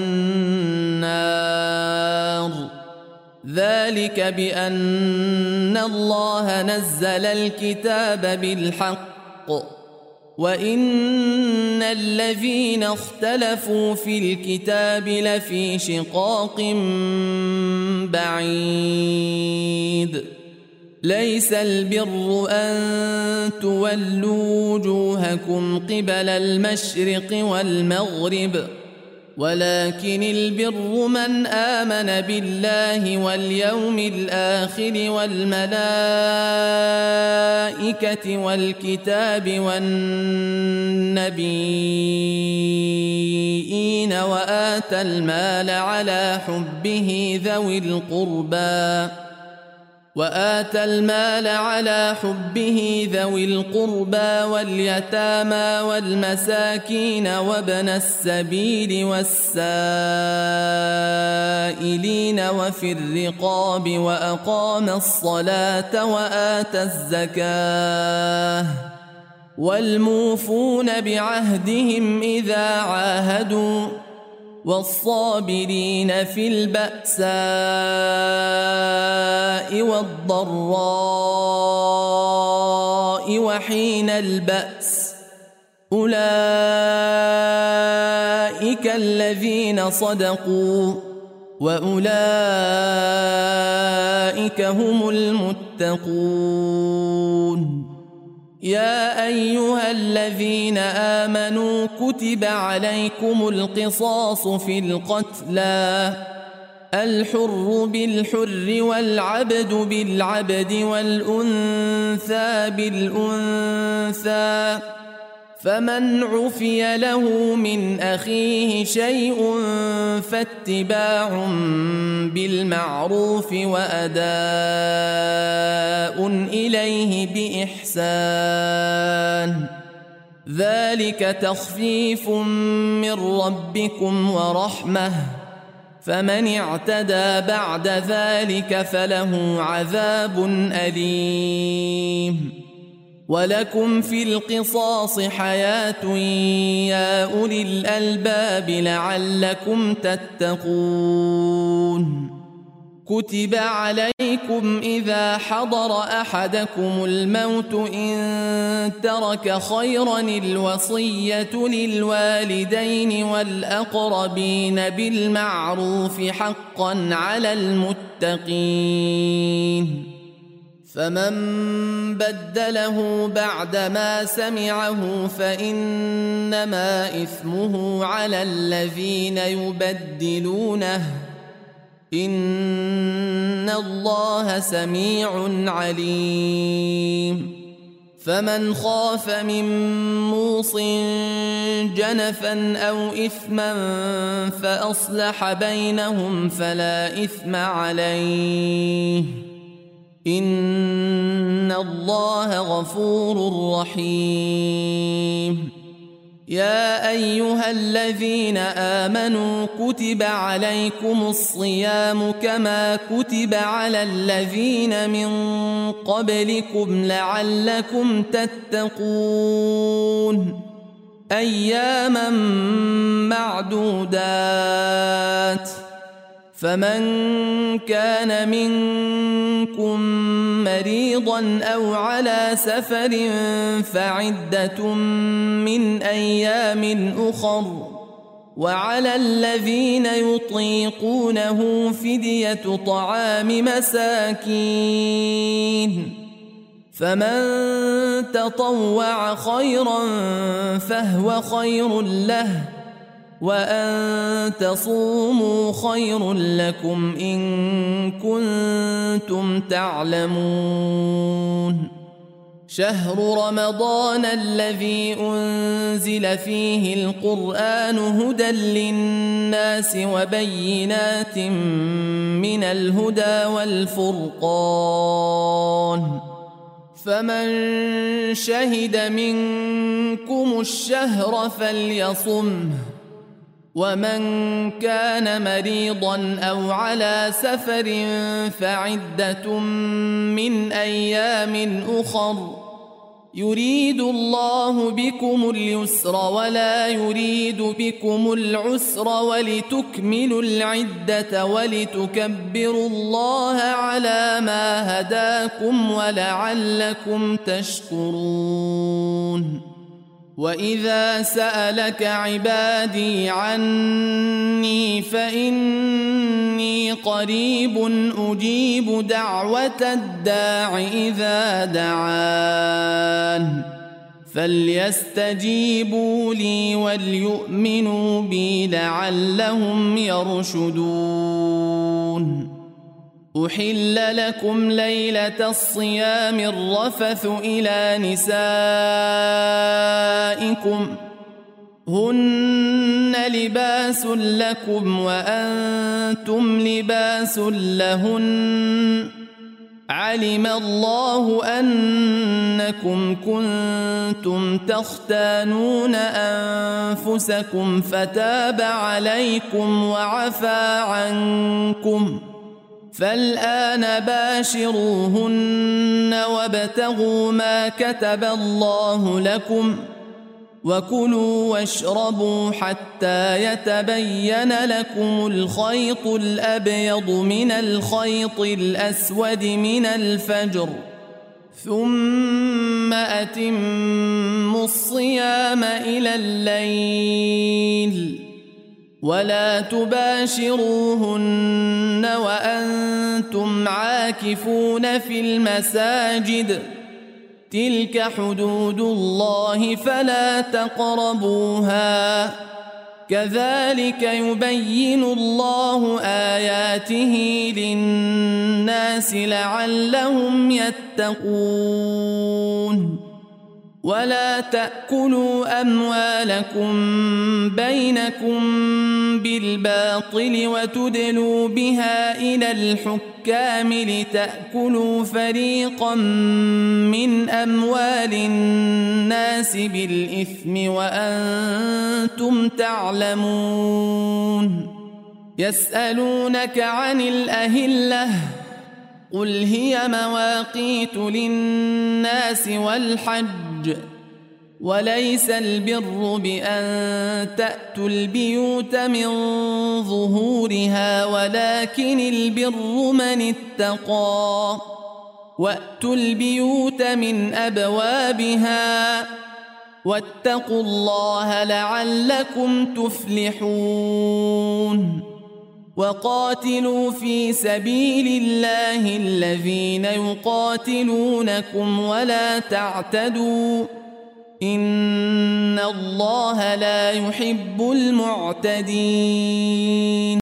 النار ذلك بأن الله نزل الكتاب بالحق وإن الذين اختلفوا في الكتاب لفي شقاق بعيد. ليس البر أن تولوا وجوهكم قبل المشرق والمغرب ولكن البر من آمن بالله واليوم الآخر والملائكة والكتاب والنبيين وآتى المال على حبه ذوي القربى وآتى المال على حبه ذوي القربى واليتامى والمساكين وابن السبيل والسائلين وفي الرقاب وأقام الصلاة وآتى الزكاة والموفون بعهدهم إذا عاهدوا والصابرين في البأساء والضراء وحين البأس أولئك الذين صدقوا وأولئك هم المتقون. يا أيها الذين آمنوا كتب عليكم القصاص في القتلى الحر بالحر والعبد بالعبد والأنثى بالأنثى فمن عفي له من أخيه شيء فاتباع بالمعروف وأداء إليه بإحسان ذلك تخفيف من ربكم ورحمة فمن اعتدى بعد ذلك فله عذاب أليم. ولكم في القصاص حياة يا أولي الألباب لعلكم تتقون. كتب عليكم إذا حضر أحدكم الموت إن ترك خيرا الوصية للوالدين والأقربين بالمعروف حقا على المتقين. فمن بدله بعدما سمعه فإنما إثمه على الذين يبدلونه إن الله سميع عليم. فمن خاف من موص جنفا أو إثما فأصلح بينهم فلا إثم عليه إن الله غفور رحيم. يا أيها الذين آمنوا كتب عليكم الصيام كما كتب على الذين من قبلكم لعلكم تتقون أياما معدودات فمن كان منكم مريضا أو على سفر فعدة من أيام أخر وعلى الذين يطيقونه فدية طعام مساكين فمن تطوع خيرا فهو خير له وأن تصوموا خير لكم إن كنتم تعلمون شهر رمضان الذي أنزل فيه القرآن هدى للناس وبينات من الهدى والفرقان فمن شهد منكم الشهر فليصمه ومن كان مريضا أو على سفر فعدة من أيام أخر يريد الله بكم اليسر ولا يريد بكم العسر ولتكملوا العدة ولتكبروا الله على ما هداكم ولعلكم تشكرون وإذا سألك عبادي عني فإني قريب أجيب دعوة الداع إذا دعان فليستجيبوا لي وليؤمنوا بي لعلهم يرشدون أحل لكم ليلة الصيام الرفث إلى نسائكم هن لباس لكم وأنتم لباس لهن علم الله أنكم كنتم تختانون أنفسكم فتاب عليكم وعفى عنكم فالآن باشروهن وابتغوا ما كتب الله لكم وكلوا واشربوا حتى يتبين لكم الخيط الأبيض من الخيط الأسود من الفجر ثم أتموا الصيام إلى الليل ولا تباشروهن وأنتم عاكفون في المساجد تلك حدود الله فلا تقربوها كذلك يبين الله آياته للناس لعلهم يتقون ولا تأكلوا أموالكم بينكم بالباطل وتدلوا بها إلى الحكام لتأكلوا فريقا من أموال الناس بالإثم وأنتم تعلمون يسألونك عن الأهلة قل هي مواقيت للناس والحج وليس البر بأن تأتوا البيوت من ظهورها ولكن البر من اتقى وأتوا البيوت من أبوابها واتقوا الله لعلكم تفلحون وقاتلوا في سبيل الله الذين يقاتلونكم ولا تعتدوا إن الله لا يحب المعتدين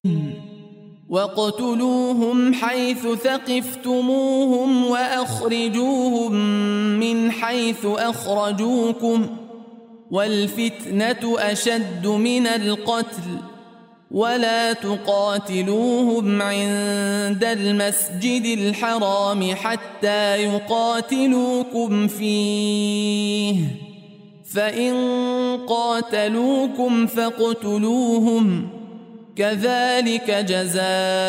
واقتلوهم حيث ثقفتموهم وأخرجوهم من حيث أخرجوكم والفتنة أشد من القتل ولا تقاتلوهم عند المسجد الحرام حتى يقاتلوكم فيه فإن قاتلوكم فاقتلوهم كذلك جزاء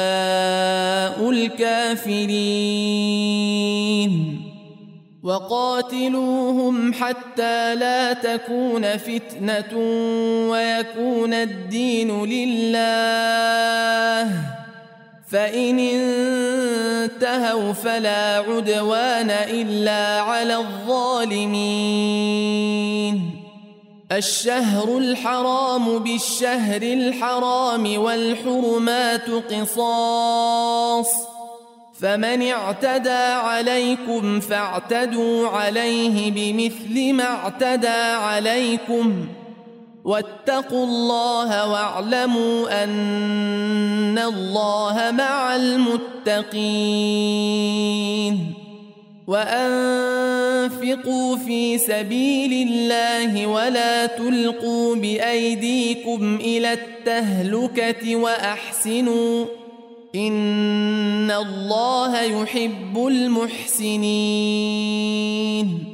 الكافرين وقاتلوهم حتى لا تكون فتنة ويكون الدين لله فإن انتهوا فلا عدوان إلا على الظالمين الشهر الحرام بالشهر الحرام والحرمات قصاص فمن اعتدى عليكم فاعتدوا عليه بمثل ما اعتدى عليكم واتقوا الله واعلموا أن الله مع المتقين وأنفقوا في سبيل الله ولا تلقوا بأيديكم إلى التهلكة وأحسنوا إن الله يحب المحسنين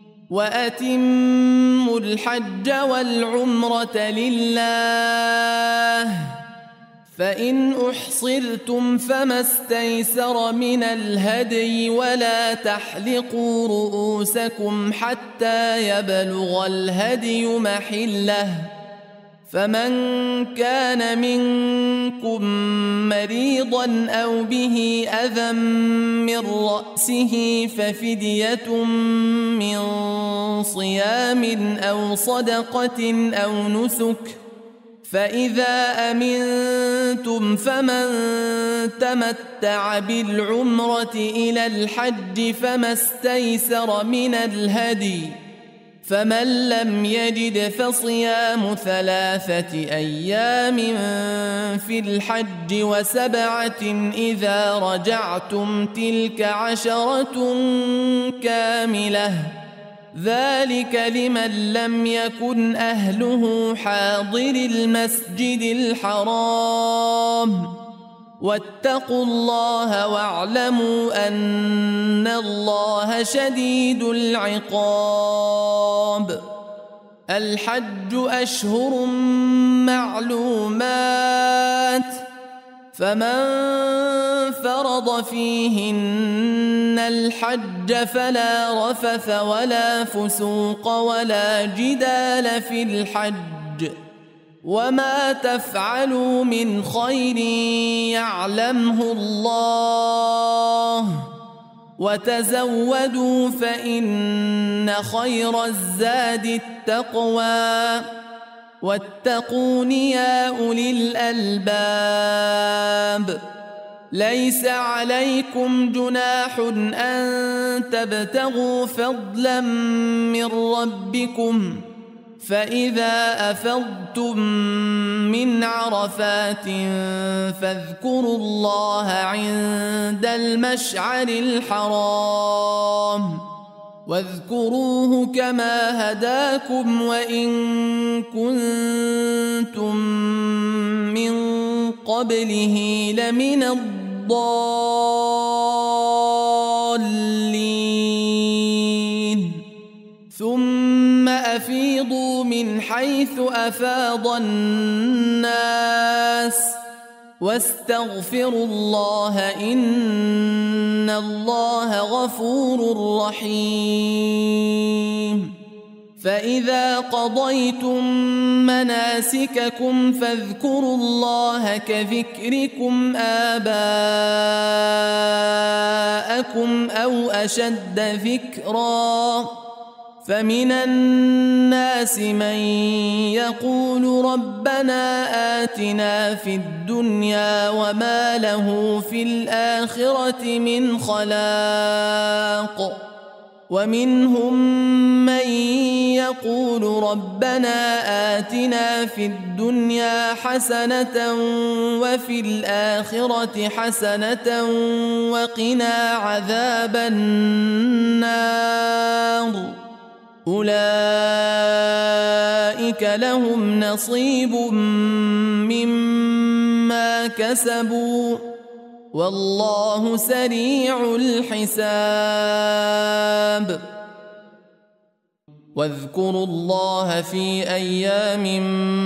وأتموا الحج والعمرة لله فإن أحصرتم فما استيسر من الهدي ولا تحلقوا رؤوسكم حتى يبلغ الهدي محله فمن كان منكم مريضا أو به أذى من رأسه ففدية من صيام أو صدقة أو نسك فإذا أمنتم فمن تمتع بالعمرة إلى الحج فما استيسر من الهدي فمن لم يجد فصيام ثلاثة أيام في الحج وسبعة إذا رجعتم تلك عشرة كاملة ذلك لمن لم يكن أهله حاضر المسجد الحرام واتقوا الله واعلموا أن الله شديد العقاب الحج أشهر معلومات فمن فرض فيهن الحج فلا رفث ولا فسوق ولا جدال في الحج وما تفعلوا من خير يعلمه الله وتزودوا فإن خير الزاد التقوى واتقون يا أولي الألباب ليس عليكم جناح أن تبتغوا فضلا من ربكم فإذا أفضتم من عرفات فاذكروا الله عند المشعر الحرام واذكروه كما هداكم وإن كنتم من قبله لمن الضالين ثم أفيضوا من حيث أفاض الناس واستغفروا الله إن الله غفور رحيم فإذا قضيتم مناسككم فاذكروا الله كذكركم آباءكم أو أشد ذكرًا فمن الناس من يقول ربنا آتنا في الدنيا وما له في الآخرة من خلاق ومنهم من يقول ربنا آتنا في الدنيا حسنة وفي الآخرة حسنة وقنا عذاب النار أولئك لهم نصيب مما كسبوا والله سريع الحساب واذكروا الله في أيام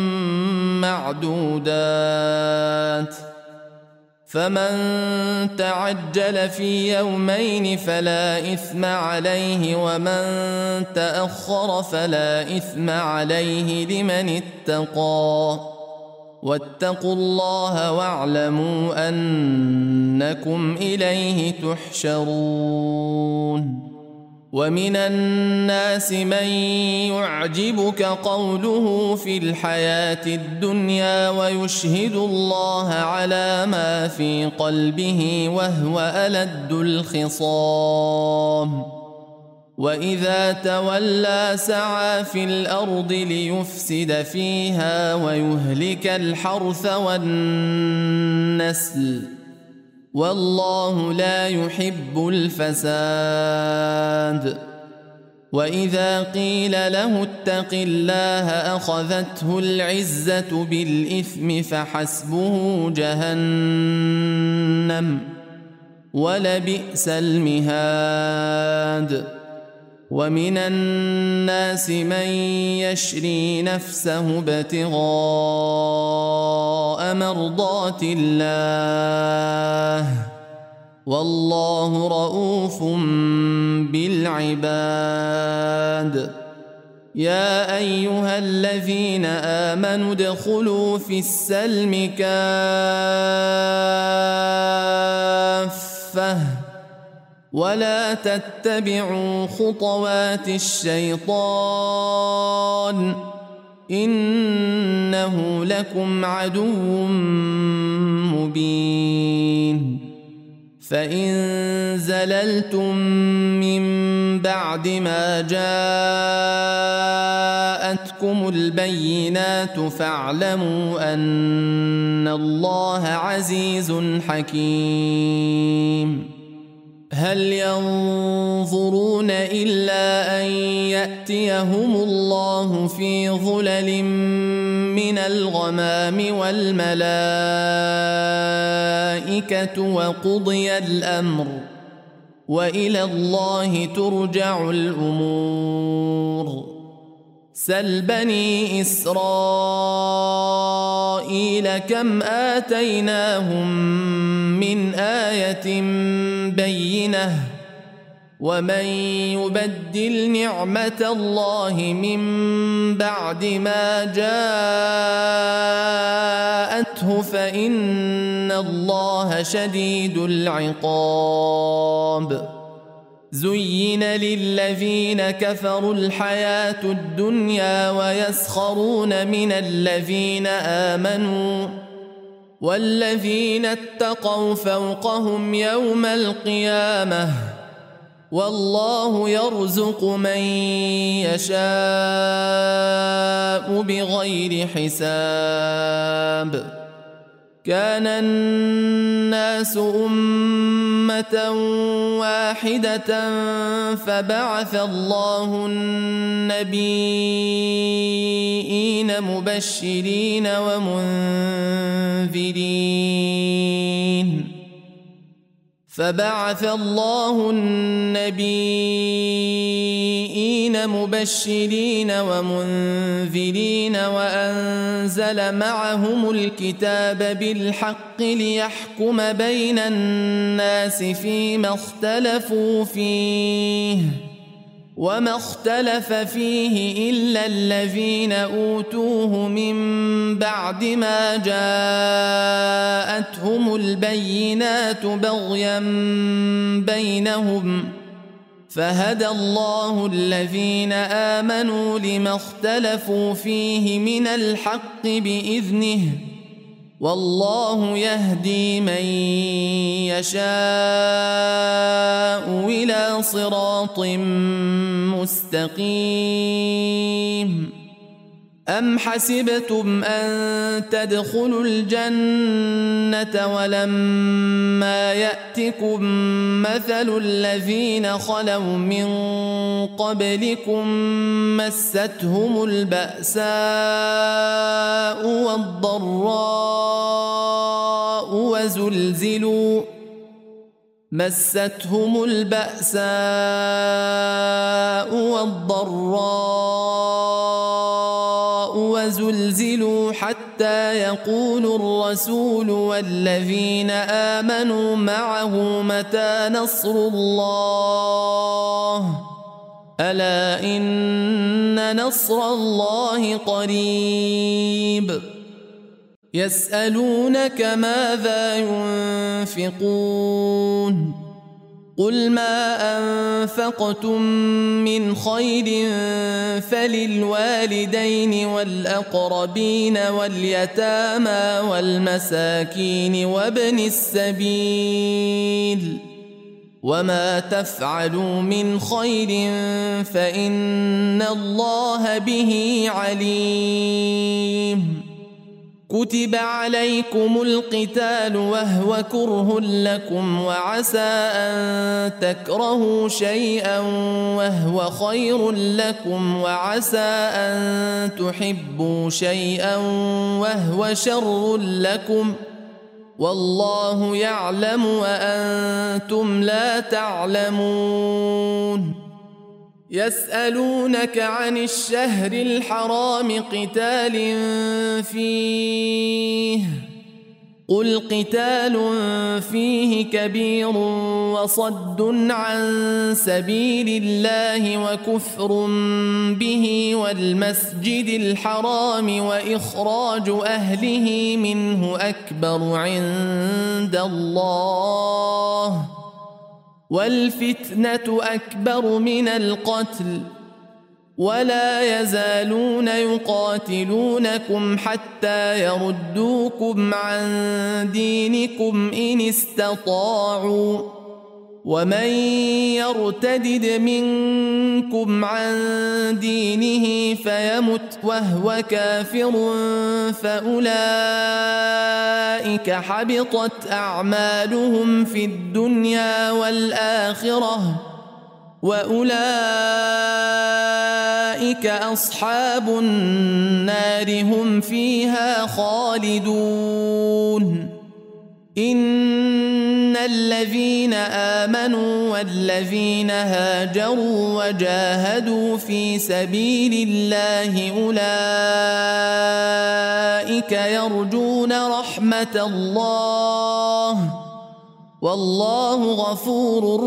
معدودات فمن تعجل في يومين فلا إثم عليه ومن تأخر فلا إثم عليه لمن اتقى واتقوا الله واعلموا أنكم إليه تحشرون ومن الناس من يعجبك قوله في الحياة الدنيا ويشهد الله على ما في قلبه وهو ألد الخصام وإذا تولى سعى في الأرض ليفسد فيها ويهلك الحرث والنسل والله لا يحب الفساد. وإذا قيل له اتق الله أخذته العزة بالإثم فحسبه جهنم ولبئس المهاد. ومن الناس من يشري نفسه ابتغاء مرضات الله والله رؤوف بالعباد. يا أيها الذين آمنوا ادخلوا في السلم كافة ولا تتبعوا خطوات الشيطان إنه لكم عدو مبين. فإن زللتم من بعد ما جاءتكم البينات فاعلموا أن الله عزيز حكيم. هل ينظرون إلا أن يأتيهم الله في ظلل من الغمام والملائكة وقضي الأمر وإلى الله ترجع الأمور. سل بني إسرائيل كم آتيناهم من آية بينة ومن يبدل نعمة الله من بعد ما جاءته فإن الله شديد العقاب. زين للذين كفروا الحياة الدنيا ويسخرون من الذين آمنوا والذين اتقوا فوقهم يوم القيامة والله يرزق من يشاء بغير حساب. كان الناس أمة واحدة فبعث الله النبيين مبشرين ومنذرين فبعث الله النبيين مبشرين ومنذرين وأنزل معهم الكتاب بالحق ليحكم بين الناس فيما اختلفوا فيه وما اختلف فيه إلا الذين أوتوه من بعد ما جاءتهم البينات بغيا بينهم فهدى الله الذين آمنوا لما اختلفوا فيه من الحق بإذنه والله يهدي من يشاء إلى صراط مستقيم. أم حسبتم أن تدخلوا الجنة ولما يأتكم مثل الذين خلوا من قبلكم مستهم البأساء والضراء وزلزلوا مستهم البأساء والضراء وزلزلوا حتى يقول الرسول والذين آمنوا معه متى نصر الله ألا إن نصر الله قريب. يسألونك ماذا ينفقون قل ما أنفقتم من خير فللوالدين والأقربين واليتامى والمساكين وابن السبيل وما تفعلوا من خير فإن الله به عليم. كتب عليكم القتال وهو كره لكم وعسى أن تكرهوا شيئا وهو خير لكم وعسى أن تحبوا شيئا وهو شر لكم والله يعلم وأنتم لا تعلمون. يسألونك عن الشهر الحرام قتال فيه قل قتال فيه كبير وصد عن سبيل الله وكفر به والمسجد الحرام وإخراج أهله منه أكبر عند الله والفتنة أكبر من القتل ولا يزالون يقاتلونكم حتى يردوكم عن دينكم إن استطاعوا ومن يرتدد منكم عن دينه فيمت وهو كافر فأولئك حبطت أعمالهم في الدنيا والآخرة وأولئك أصحاب النار هم فيها خالدون. إن الذين آمنوا والذين هاجروا وجاهدوا في سبيل الله أولئك يرجون رحمة الله والله غفور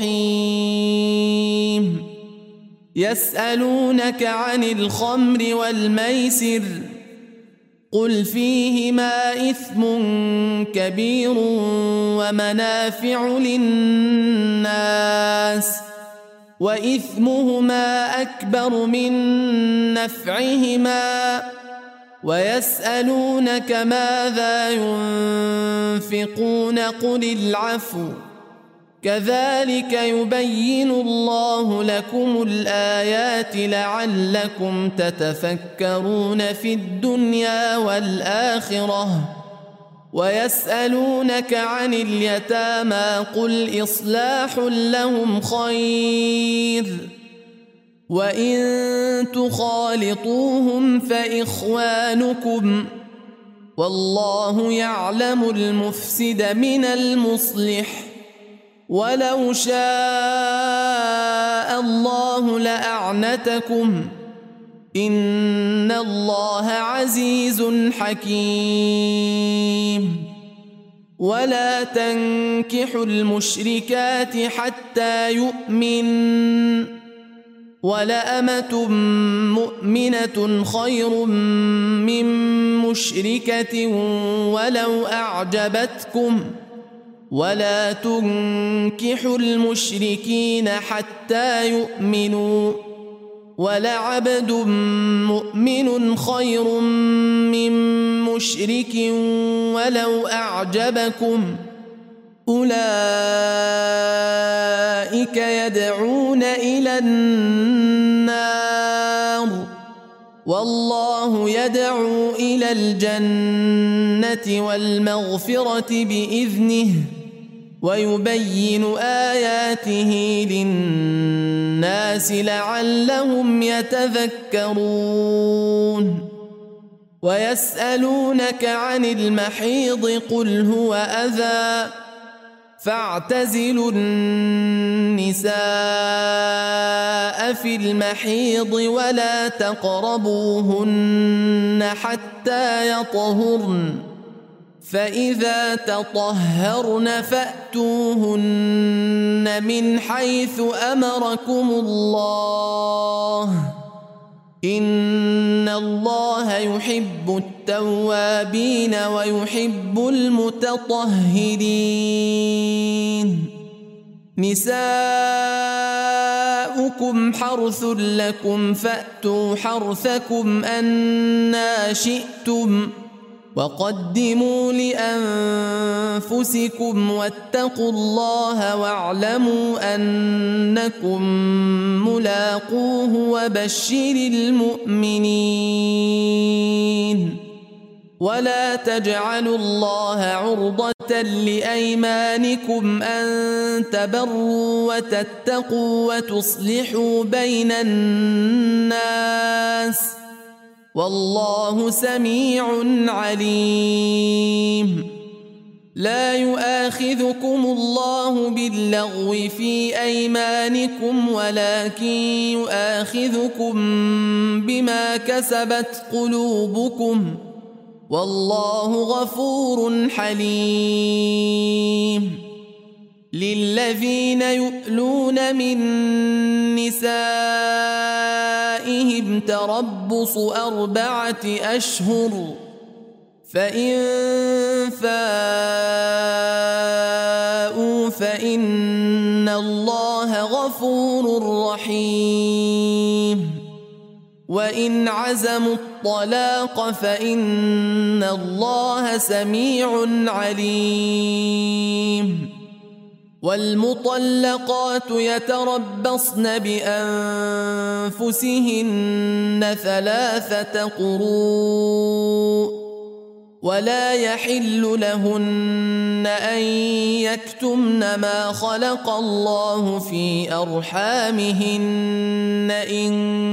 رحيم. يسألونك عن الخمر والميسر قل فيهما إثم كبير ومنافع للناس وإثمهما أكبر من نفعهما ويسألونك ماذا ينفقون قل العفو كذلك يبين الله لكم الآيات لعلكم تتفكرون في الدنيا والآخرة. ويسألونك عن اليتامى قل إصلاح لهم خير وإن تخالطوهم فإخوانكم والله يعلم المفسد من المصلح ولو شاء الله لأعنتكم إن الله عزيز حكيم. ولا تنكحوا المشركات حتى يؤمن ولأمة مؤمنة خير من مشركة ولو أعجبتكم ولا تنكحوا المشركين حتى يؤمنوا ولعبد مؤمن خير من مشرك ولو أعجبكم أولئك يدعون إلى النار والله يدعو إلى الجنة والمغفرة بإذنه ويبين آياته للناس لعلهم يتذكرون. ويسألونك عن المحيض قل هو أذى فاعتزلوا النساء في المحيض ولا تقربوهن حتى يطهرن فإذا تطهرن فأتوهن من حيث أمركم الله إن الله يحب التوابين ويحب المتطهرين. نساؤكم حرث لكم فأتوا حرثكم أنى شئتم وقدموا لأنفسكم واتقوا الله واعلموا أنكم ملاقوه وبشر المؤمنين ولا تجعلوا الله عرضة لأيمانكم أن تبروا وتتقوا وتصلحوا بين الناس والله سميع عليم. لا يؤاخذكم الله باللغو في أيمانكم ولكن يؤاخذكم بما كسبت قلوبكم والله غفور حليم. للذين يؤلون من نسائهم تربص أربعة أشهر فإن فاءوا فإن الله غفور رحيم. وإن عزموا الطلاق فإن الله سميع عليم. والمطلقات يتربصن بأنفسهن ثلاثة قروء ولا يحل لهن أن يكتمن ما خلق الله في أرحامهن إن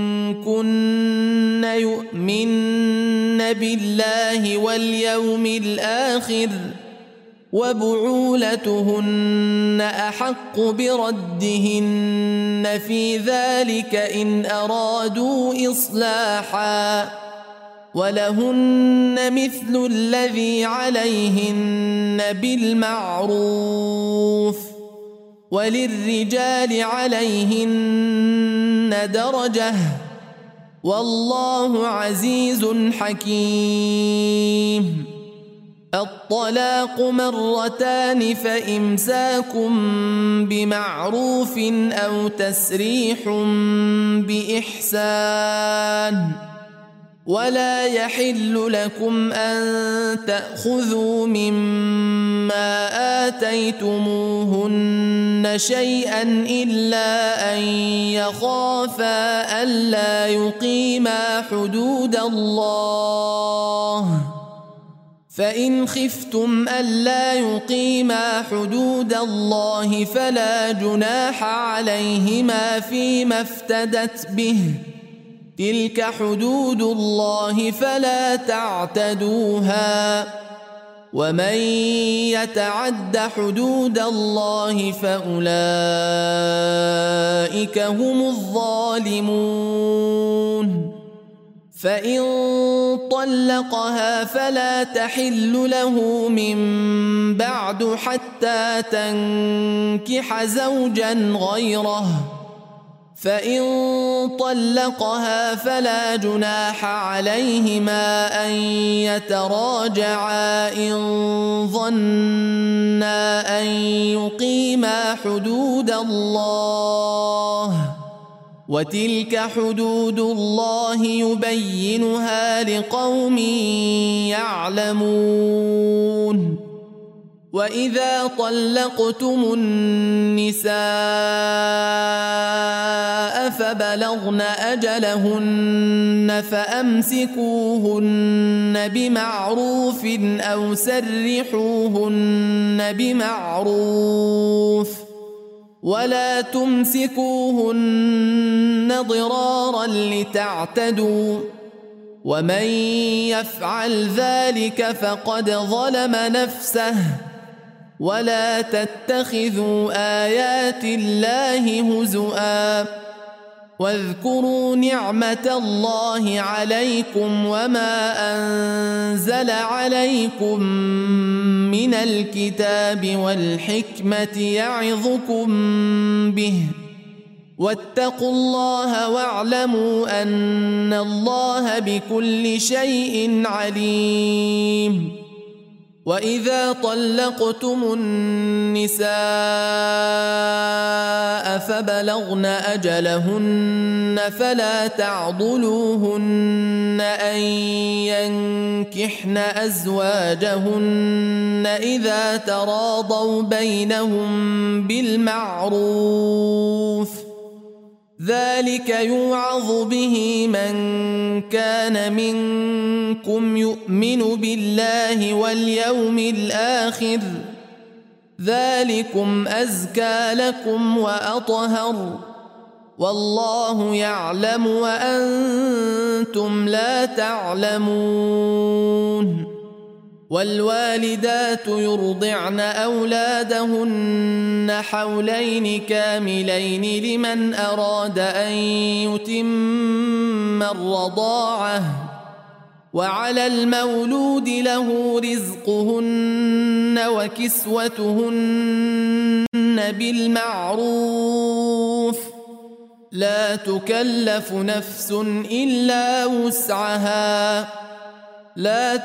كن يؤمن بالله واليوم الآخر وبعولتهن أحق بردهن في ذلك إن أرادوا إصلاحا ولهن مثل الذي عليهن بالمعروف وللرجال عليهن درجة والله عزيز حكيم. الطلاق مرتان فإمساك بمعروف أو تسريح بإحسان ولا يحل لكم أن تأخذوا مما آتيتموهن شيئا إلا أن يخافا ألا يقيما حدود الله فإن خفتم ألا يقيما حدود الله فلا جناح عليهما فيما افتدت به تلك حدود الله فلا تعتدوها ومن يتعد حدود الله فأولئك هم الظالمون. فإن طلقها فلا تحل له من بعد حتى تنكح زوجا غيره فإن طلقها فلا جناح عليهما أن يتراجعا إن ظنا أن يقيما حدود الله وتلك حدود الله يبينها لقوم يعلمون. وإذا طلقتم النساء فبلغن أجلهن فأمسكوهن بمعروف أو سرحوهن بمعروف ولا تمسكوهن ضرارا لتعتدوا ومن يفعل ذلك فقد ظلم نفسه ولا تتخذوا آيات الله هزؤا واذكروا نعمة الله عليكم وما أنزل عليكم من الكتاب والحكمة يعظكم به واتقوا الله واعلموا أن الله بكل شيء عليم. وإذا طلقتم النساء فبلغن أجلهن فلا تعضلوهن أن ينكحن أزواجهن إذا تراضوا بينهم بالمعروف ذلك يوعظ به من كان منكم يؤمن بالله واليوم الآخر ذلكم أزكى لكم وأطهر والله يعلم وأنتم لا تعلمون والوالدات يرضعن أولادهن حولين كاملين لمن أراد أن يتم الرضاعة وعلى المولود له رزقهن وكسوتهن بالمعروف لا تكلف نفس إلا وسعها لا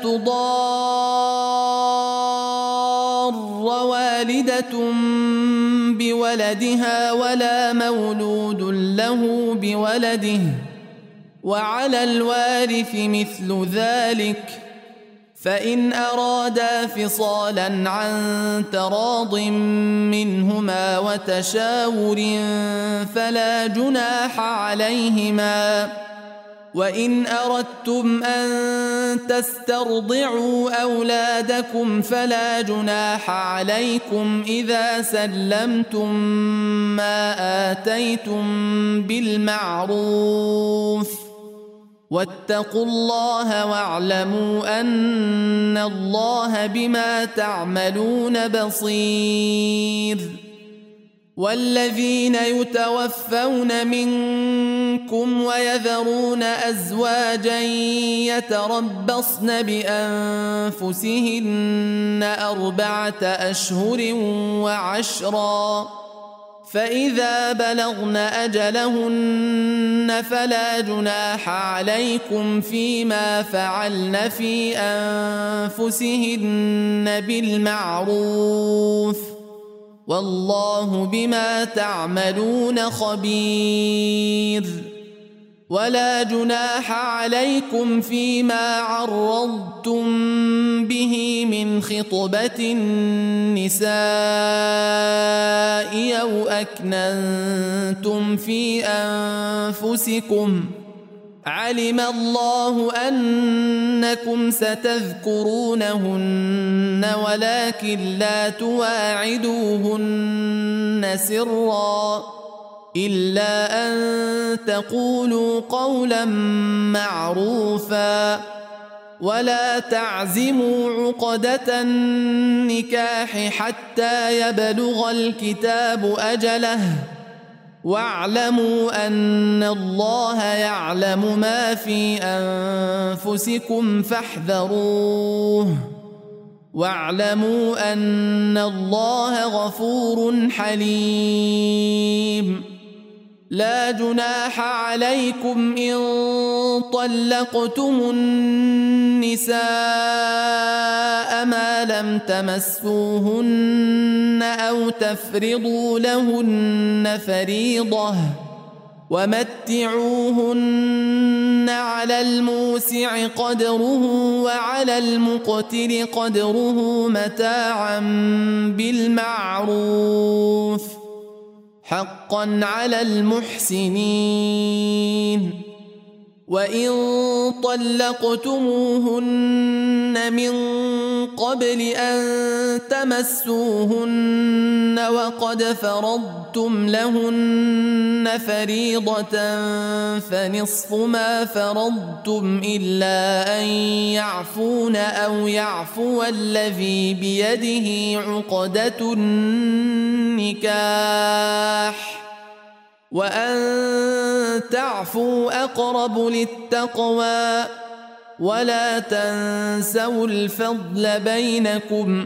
تضار والدة بولدها ولا مولود له بولده وعلى الوارث مثل ذلك فإن أرادا فصالا عن تراض منهما وتشاور فلا جناح عليهما وإن أردتم أن تسترضعوا أولادكم فلا جناح عليكم إذا سلمتم ما آتيتم بالمعروف واتقوا الله واعلموا أن الله بما تعملون بصير والذين يتوفون منكم ويذرون أزواجا يتربصن بأنفسهن أربعة أشهر وعشرا فإذا بلغن أجلهن فلا جناح عليكم فيما فعلن في أنفسهن بالمعروف والله بما تعملون خبير ولا جناح عليكم فيما عرضتم به من خطبة النساء أو أكننتم في أنفسكم علم الله أنكم ستذكرونهن ولكن لا تواعدوهن سرا إلا أن تقولوا قولا معروفا ولا تعزموا عقدة النكاح حتى يبلغ الكتاب أجله واعلموا أن الله يعلم ما في أنفسكم فاحذروه واعلموا أن الله غفور حليم لا جناح عليكم إن طلقتم النساء ما لم تمسوهن أو تفرضوا لهن فريضة ومتعوهن على الموسع قدره وعلى المقتر قدره متاعا بالمعروف حقا على المحسنين وإن طلقتموهن من قبل أن تمسوهن وقد فرضتم لهن فريضة فنصف ما فرضتم إلا أن يعفون أو يعفو الذي بيده عقدة النكاح وأن تعفوا أقرب للتقوى ولا تنسوا الفضل بينكم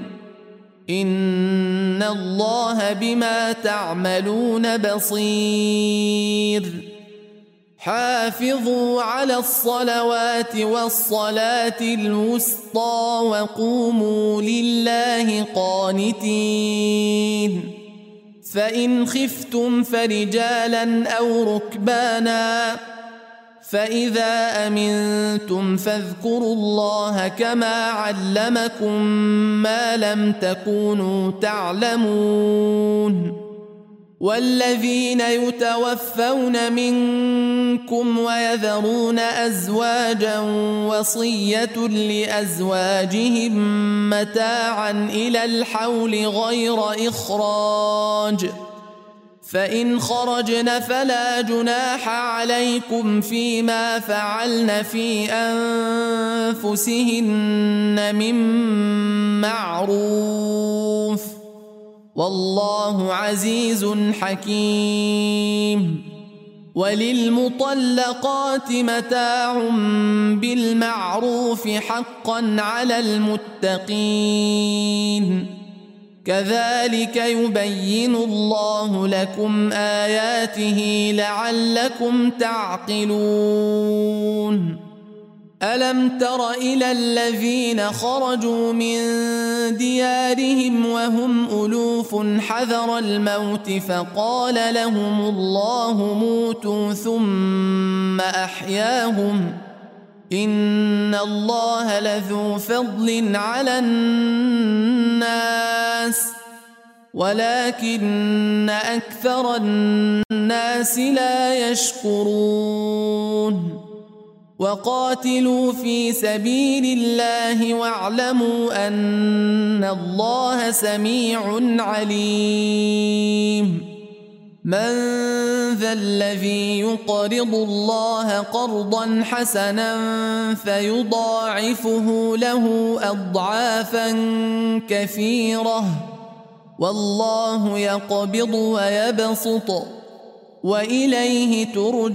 إن الله بما تعملون بصير حافظوا على الصلوات والصلاة الوسطى وقوموا لله قانتين فإن خفتم فرجالا أو ركبانا فإذا أمنتم فاذكروا الله كما علمكم ما لم تكونوا تعلمون والذين يتوفون منكم ويذرون أزواجا وصية لأزواجهم متاعا إلى الحول غير إخراج فإن خرجن فلا جناح عليكم فيما فعلن في أنفسهن من معروف والله عزيز حكيم وللمطلقات متاع بالمعروف حقا على المتقين كذلك يبين الله لكم آياته لعلكم تعقلون ألم تر إلى الذين خرجوا من ديارهم وهم ألوف حذر الموت فقال لهم الله موتوا ثم أحياهم إن الله لذو فضل على الناس ولكن أكثر الناس لا يشكرون وقاتلوا في سبيل الله واعلموا أن الله سميع عليم من ذا الذي يقرض الله قرضا حسنا فيضاعفه له أضعافا كثيرة والله يقبض ويبسط وإليه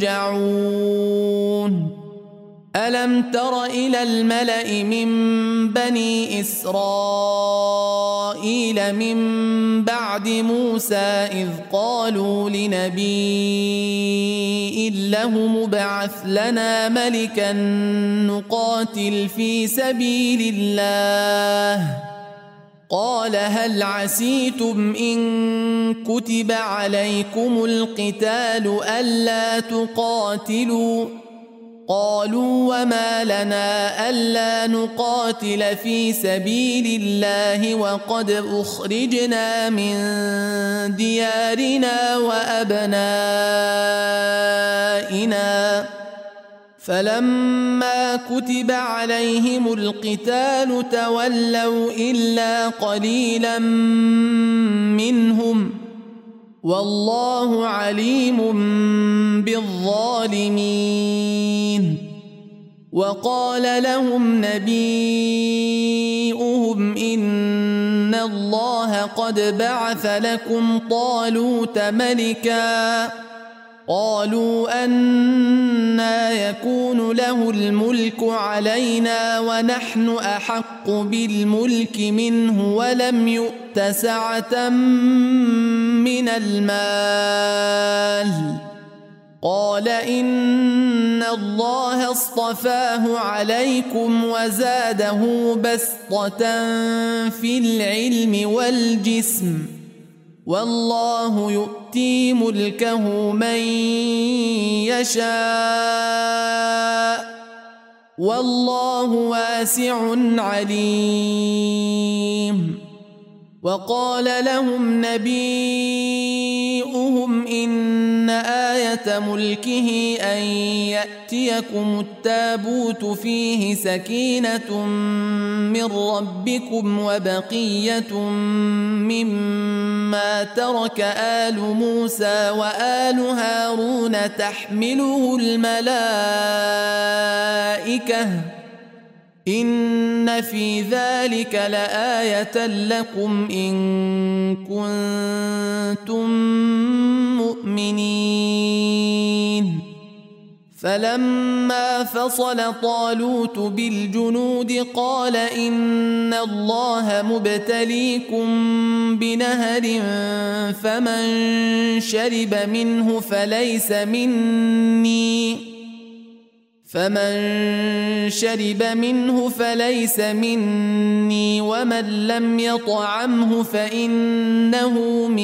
ترجعون ألم تر إلى الملأ من بني إسرائيل من بعد موسى إذ قالوا لنبي له مبعث لنا ملكا نقاتل في سبيل الله قال هل عسيتم إن كتب عليكم القتال ألا تقاتلوا قالوا وما لنا ألا نقاتل في سبيل الله وقد أخرجنا من ديارنا وأبنائنا فلما كتب عليهم القتال تولوا إلا قليلا منهم والله عليم بالظالمين وقال لهم نبيؤهم إن الله قد بعث لكم طالوت ملكا قالوا أنى يكون له الملك علينا ونحن أحق بالملك منه ولم يؤت سعة من المال قال إن الله اصطفاه عليكم وزاده بسطة في العلم والجسم والله يؤتي ملكه من يشاء والله واسع عليم وقال لهم نبيؤهم إن آية ملكه أن يأتيكم التابوت فيه سكينة من ربكم وبقية مما ترك آل موسى وآل هارون تحمله الملائكة إن في ذلك لآية لكم إن كنتم مؤمنين فلما فصل طالوت بالجنود قال إن الله مبتليكم بنهر فمن شرب منه فليس مني فمن شرب منه فليس مني ومن لم يطعمه فإنه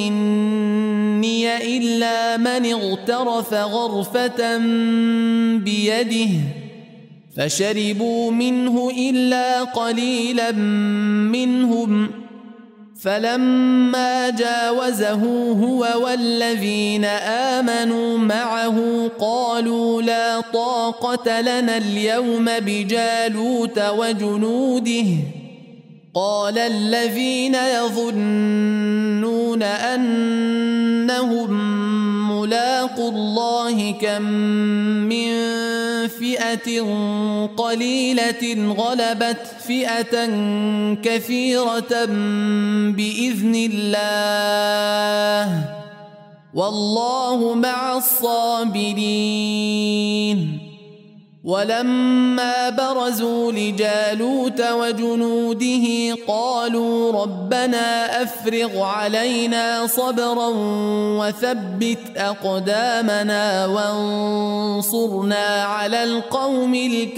مني إلا من اغترف غرفة بيده فشربوا منه إلا قليلا منهم فلما جاوزه هو والذين آمنوا معه قالوا لا طاقة لنا اليوم بجالوت وجنوده قال الذين يظنون أنهم ملاقو الله كم من فئة قليلة غلبت فئة كثيرة بإذن الله والله مع الصابرين. ولما برزوا لجالوت وجنوده قالوا ربنا أفرغ علينا صبرا وثبت أقدامنا وانصرنا على القوم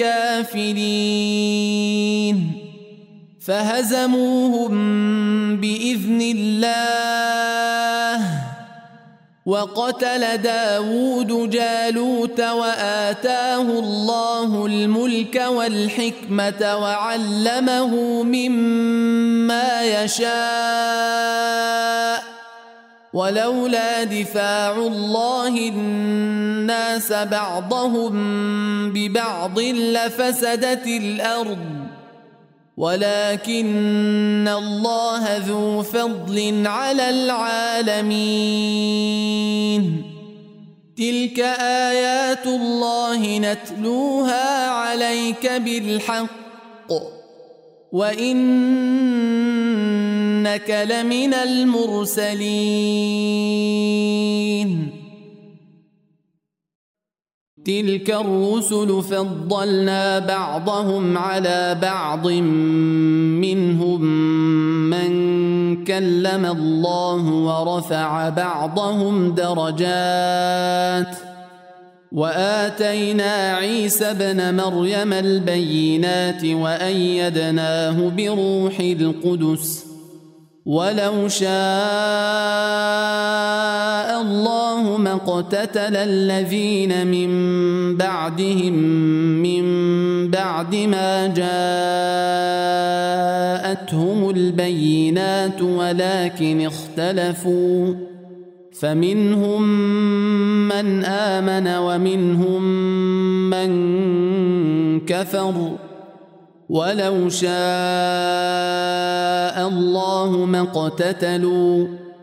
الكافرين فهزموهم بإذن الله وقتل داود جالوت وآتاه الله الملك والحكمة وعلمه مما يشاء ولولا دفاع الله الناس بعضهم ببعض لفسدت الأرض ولكن الله ذو فضل على العالمين. تلك آيات الله نتلوها عليك بالحق وإنك لمن المرسلين. تلك الرسل فضلنا بعضهم على بعض منهم من كلم الله ورفع بعضهم درجات وآتينا عيسى ابن مريم البينات وأيدناه بروح القدس ولو شاء الله ما اقتتل الذين من بعدهم من بعد ما جاءتهم البينات ولكن اختلفوا فمنهم من آمن ومنهم من كفر ولو شاء الله ما اقتتلوا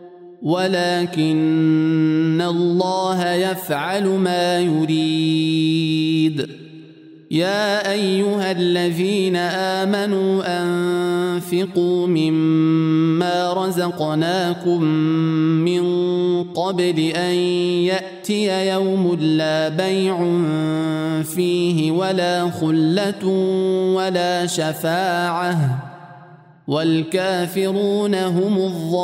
ولكن الله يفعل ما يريد. يا أيها الذين آمنوا أنفقوا مما رزقناكم من قبل أن يأتي يوم لا بيع فيه ولا خلة ولا شفاعة والكافرون هم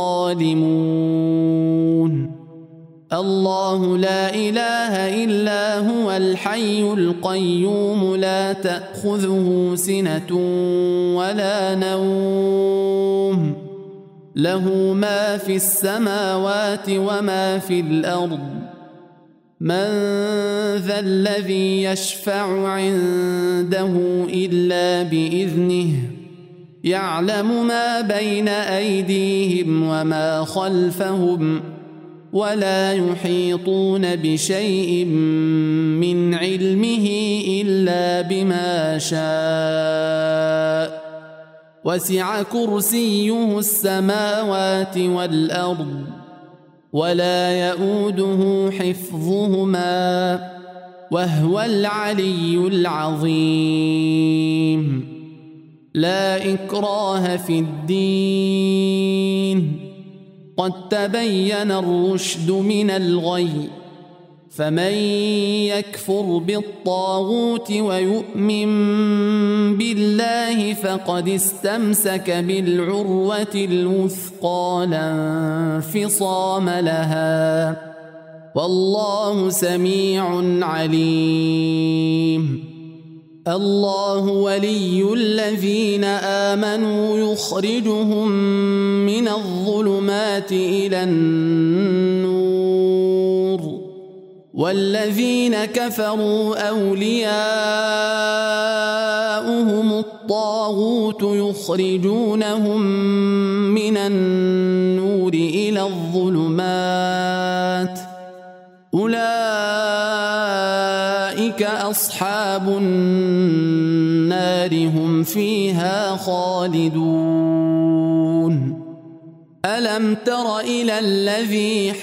الظالمون. الله لا إله إلا هو الحي القيوم لا تأخذه سنة ولا نوم له ما في السماوات وما في الأرض. من ذا الذي يشفع عنده إلا بإذنه يعلم ما بين أيديهم وما خلفهم ولا يحيطون بشيء من علمه إلا بما شاء وسع كرسيه السماوات والأرض ولا يؤوده حفظهما وهو العلي العظيم. لا إكراه في الدين قد تبين الرشد من الغي فمن يكفر بالطاغوت ويؤمن بالله فقد استمسك بالعروة الوثقى لا انفصام لها والله سميع عليم. الله ولي الذين آمنوا يخرجهم من الظلمات إلى النور والذين كفروا أولياؤهم الطاغوت يخرجونهم من النور إلى الظلمات أولئك أصحاب النار هم فيها خالدون. ألم تر إلى الذي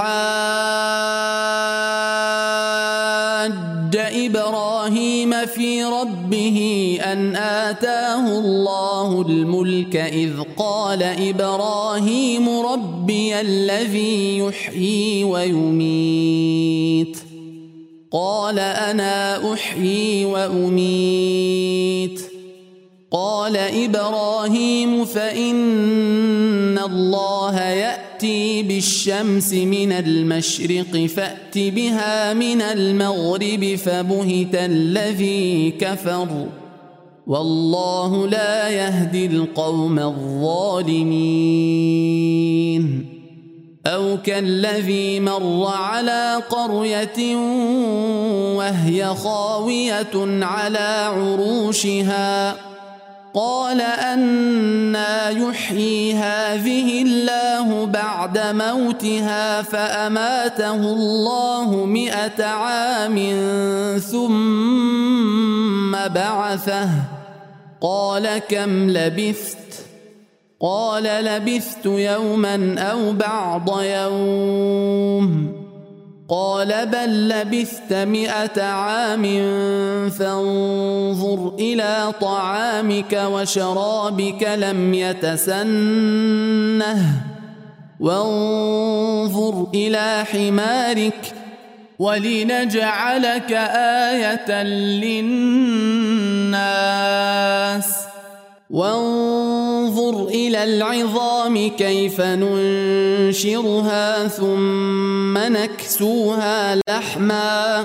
حاج إبراهيم في ربه أن آتاه الله الملك إذ قال إبراهيم ربي الذي يحيي ويميت قال أنا أحيي وأميت قال إبراهيم فإن الله يأتي بالشمس من المشرق فأت بها من المغرب فبهت الذي كفر والله لا يهدي القوم الظالمين. أو كالذي مر على قرية وهي خاوية على عروشها قال أنى يحيي هذه الله بعد موتها فأماته الله مئة عام ثم بعثه قال كم لبثت قال لبثت يوما أو بعض يوم قال بل لبثت مئة عام فانظر إلى طعامك وشرابك لم يتسنه وانظر إلى حمارك ولنجعلك آية للناس وانظر إلى العظام كيف ننشرها ثم نكسوها لحما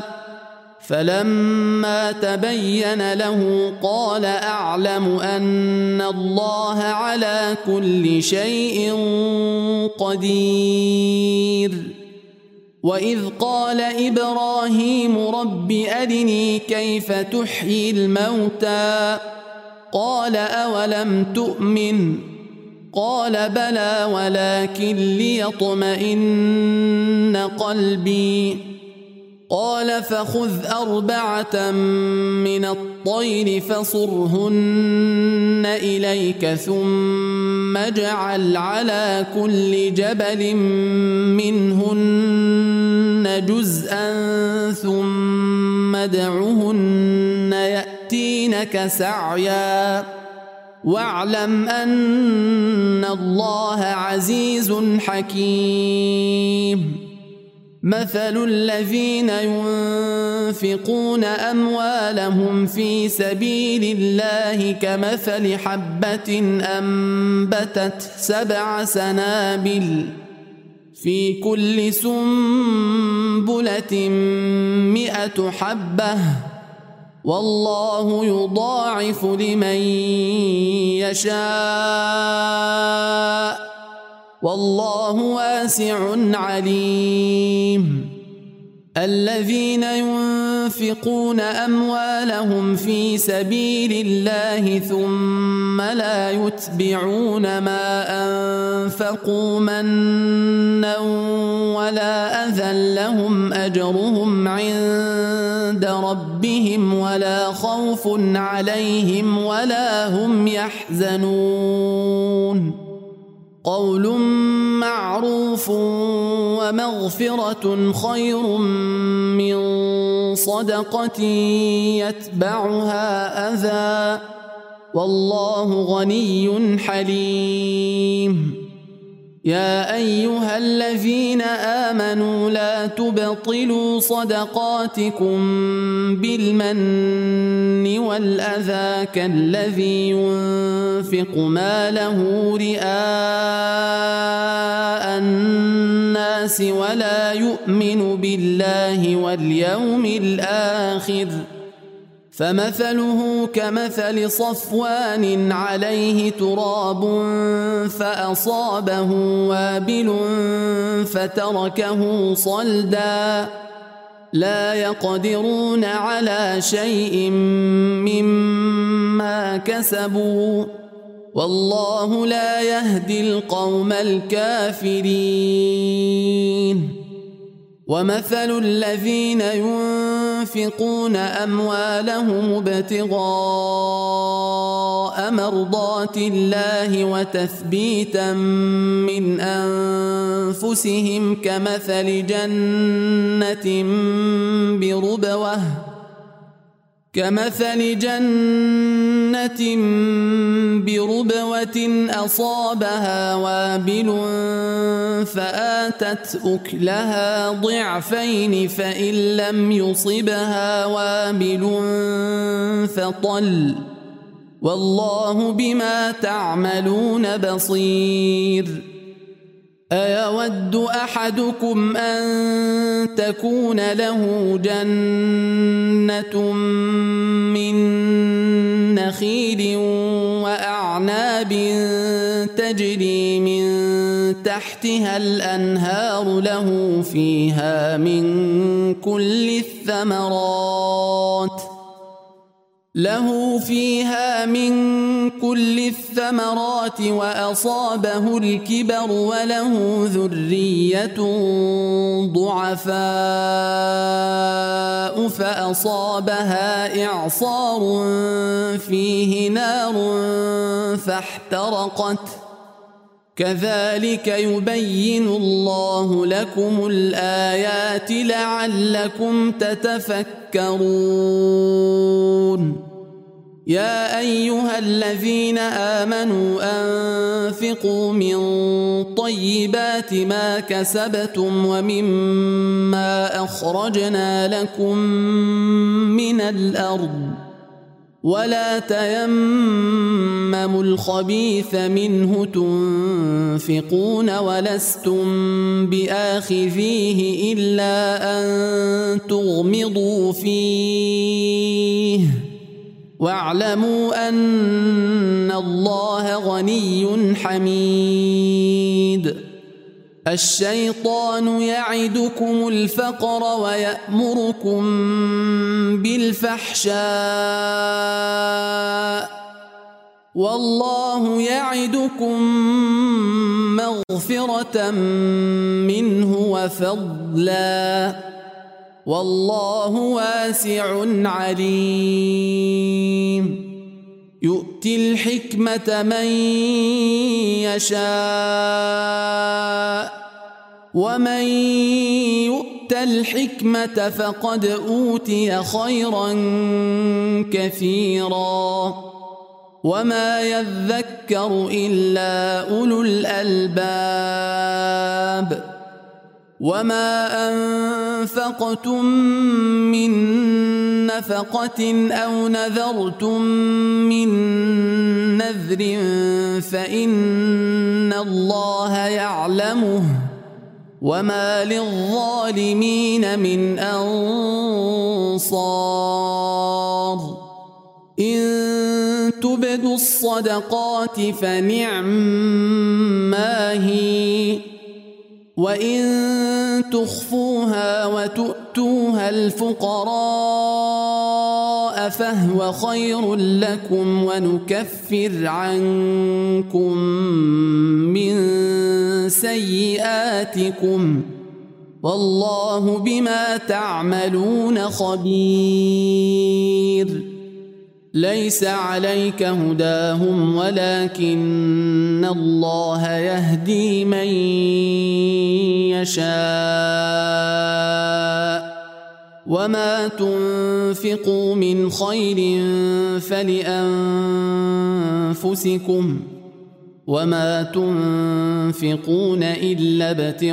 فلما تبين له قال أعلم أن الله على كل شيء قدير. وإذ قال إبراهيم رب أرني كيف تحيي الموتى قال أولم تؤمن قال بلى ولكن ليطمئن قلبي قال فخذ أربعة من الطير فصرهن إليك ثم اجعل على كل جبل منهن جزءا ثم ادعهن يأتينك سعيا واعلم أن الله عزيز حكيم. مثل الذين ينفقون أموالهم في سبيل الله كمثل حبة أنبتت سبع سنابل في كل سنبلة مئة حبة والله يضاعف لمن يشاء والله واسع عليم. الذين ينفقون أموالهم في سبيل الله ثم لا يتبعون ما أنفقوا منا ولا أذى لهم أجرهم عند ربهم ولا خوف عليهم ولا هم يحزنون. قول معروف ومغفرة خير من صدقة يتبعها أذى والله غني حليم. يا أيها الذين آمنوا لا تبطلوا صدقاتكم بالمن والأذى كالذي ينفق ماله رئاء الناس ولا يؤمن بالله واليوم الآخر فمثله كمثل صفوان عليه تراب فأصابه وابل فتركه صلدا لا يقدرون على شيء مما كسبوا والله لا يهدي القوم الكافرين ومثل الذين ينفقون أموالهم ابتغاء مرضات الله وتثبيتا من أنفسهم كمثل جنة بربوة كمثل جنة بربوة أصابها وابل فآتت أكلها ضعفين فإن لم يصبها وابل فطل والله بما تعملون بصير أيود أحدكم أن تكون له جنة من نخيل وأعناب تجري من تحتها الأنهار له فيها من كل الثمرات له فيها من كل الثمرات وأصابه الكبر وله ذرية ضعفاء فأصابها إعصار فيه نار فاحترقت كذلك يبين الله لكم الآيات لعلكم تتفكرون يا أيها الذين آمنوا أنفقوا من طيبات ما كسبتم ومما أخرجنا لكم من الأرض ولا تيمموا الخبيث منه تنفقون ولستم بآخذيه إلا أن تغمضوا فيه واعلموا أن الله غني حميد الشيطان يعدكم الفقر ويأمركم بالفحشاء والله يعدكم مغفرة منه وفضلا والله واسع عليم يؤتي الحكمة من يشاء ومن يؤت الحكمة فقد أوتي خيرا كثيرا وما يذكر إلا أولو الألباب وما أنفقتم من نفقة أو نذرتم من نذر فإن الله يعلمه وما للظالمين من أنصار إن تبدوا الصدقات فنعما هي وإن تخفوها وتؤتوها الفقراء فهو خير لكم ونكفر عنكم من سيئاتكم والله بما تعملون خبير ليس عليك هداهم ولكن الله يهدي من يشاء وما تنفقوا من خير فلأنفسكم وما تنفقون إلا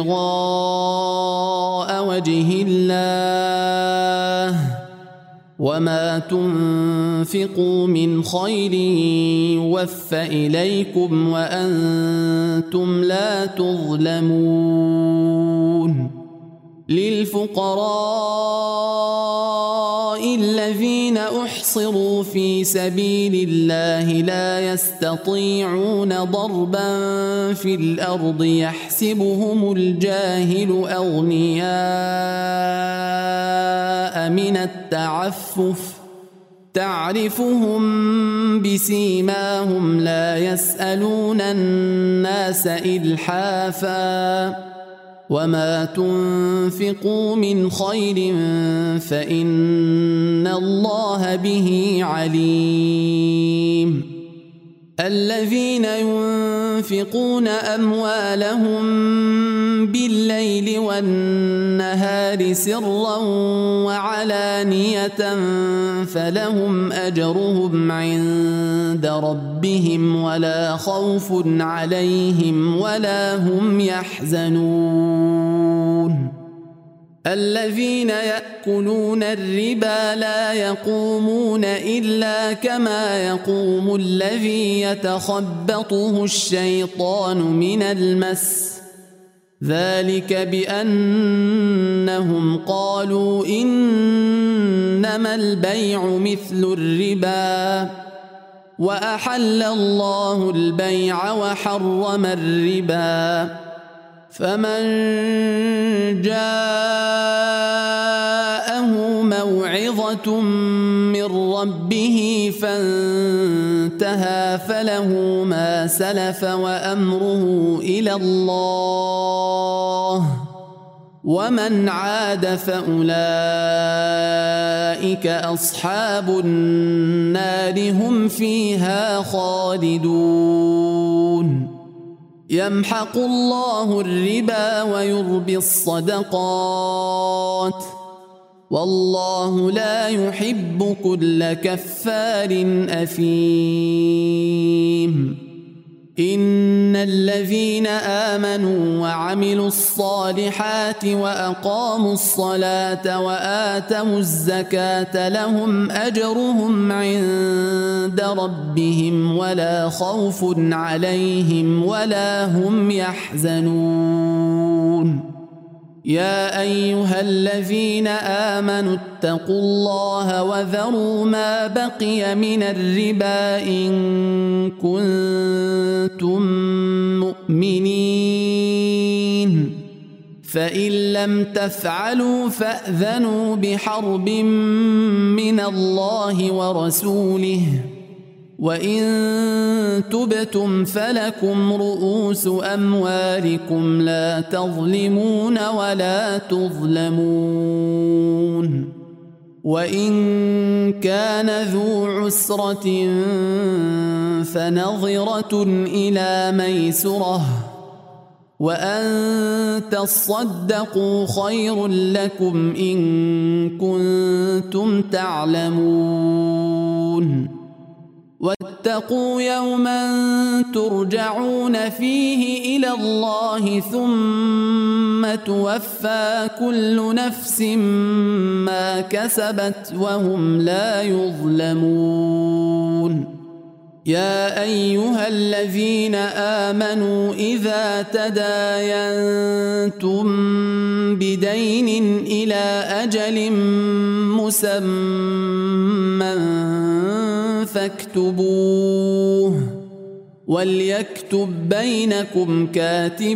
ابتغاء وجه الله وما تنفقوا من خير يوفى إليكم وأنتم لا تظلمون للفقراء الذين أحصروا في سبيل الله لا يستطيعون ضربا في الأرض يحسبهم الجاهل أغنياء من التعفف تعرفهم بسيماهم لا يسألون الناس إلحافا وما تنفقوا من خير فإن الله به عليم الذين ينفقون أموالهم بالليل والنهار سرا وعلانية فلهم أجرهم عند ربهم ولا خوف عليهم ولا هم يحزنون الذين يأكلون الربا لا يقومون إلا كما يقوم الذي يتخبطه الشيطان من المس ذلك بأنهم قالوا إنما البيع مثل الربا وأحل الله البيع وحرم الربا فمن جاءه موعظة من ربه فانتهى فله ما سلف وأمره إلى الله ومن عاد فأولئك أصحاب النار هم فيها خالدون يمحق الله الربا ويربي الصدقات والله لا يحب كل كفار أثيم إن الذين آمنوا وعملوا الصالحات وأقاموا الصلاة وآتوا الزكاة لهم أجرهم عند ربهم ولا خوف عليهم ولا هم يحزنون يا أيها الذين آمنوا اتقوا الله وذروا ما بقي من الربا إن كنتم مؤمنين فإن لم تفعلوا فأذنوا بحرب من الله ورسوله وإن تبتم فلكم رؤوس أموالكم لا تظلمون ولا تظلمون وإن كان ذو عسرة فنظرة إلى ميسرة وأن تصدقوا خير لكم إن كنتم تعلمون واتقوا يوما ترجعون فيه إلى الله ثم توفى كل نفس ما كسبت وهم لا يظلمون يا أيها الذين آمنوا إذا تداينتم بدين إلى أجل مسمى فاكتبوه وليكتب بينكم كاتب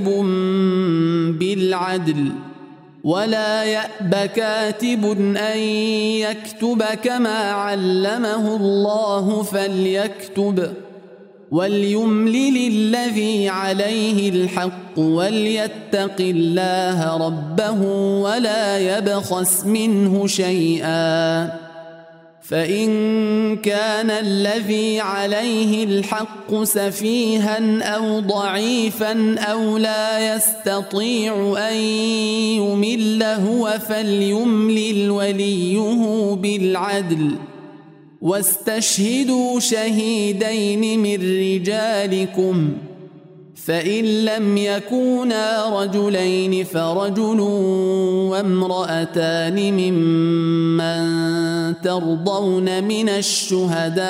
بالعدل ولا يأب كاتب أن يكتب كما علمه الله فليكتب وليملل الذي عليه الحق وليتق الله ربه ولا يبخس منه شيئا فإن كان الذي عليه الحق سفيها أو ضعيفا أو لا يستطيع أن يمل هو فليملل وليه بالعدل واستشهدوا شهيدين من رجالكم فإن لم يكونا رجلين فرجل وامرأتان ممن ترضون من الشهداء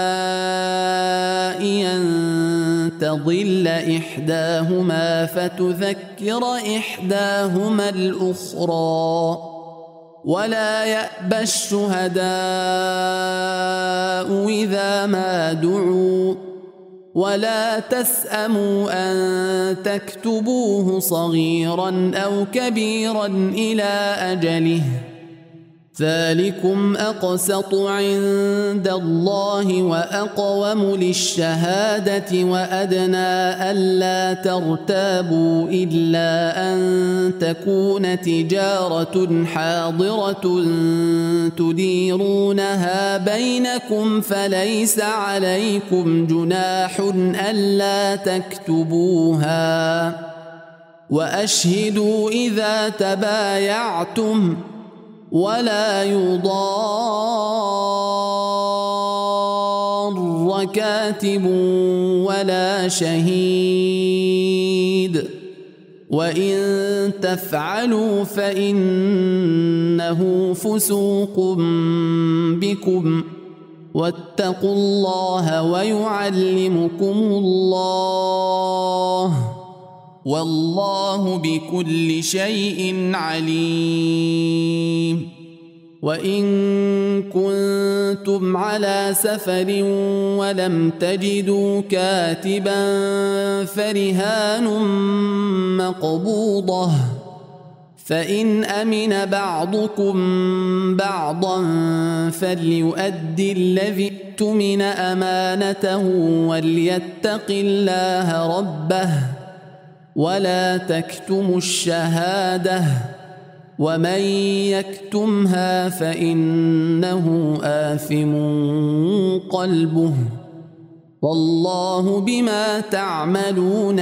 أن تضل إحداهما فتذكر إحداهما الأخرى ولا يأبى الشهداء إذا ما دعوا ولا تسأموا أن تكتبوه صغيرا أو كبيرا إلى أجله ذلكم أقسط عند الله وأقوم للشهادة وأدنى ألا ترتابوا إلا أن تكون تجارة حاضرة تديرونها بينكم فليس عليكم جناح ألا تكتبوها وأشهدوا إذا تبايعتم ولا يضار كاتب ولا شهيد وإن تفعلوا فإنه فسوق بكم واتقوا الله ويعلمكم الله والله بكل شيء عليم وإن كنتم على سفر ولم تجدوا كاتبا فرهان مقبوضة فإن أمن بعضكم بعضا فليؤدي الذي اؤتمن أمانته وليتق الله ربه ولا تكتموا الشهادة ومن يكتمها فإنه آثم قلبه والله بما تعملون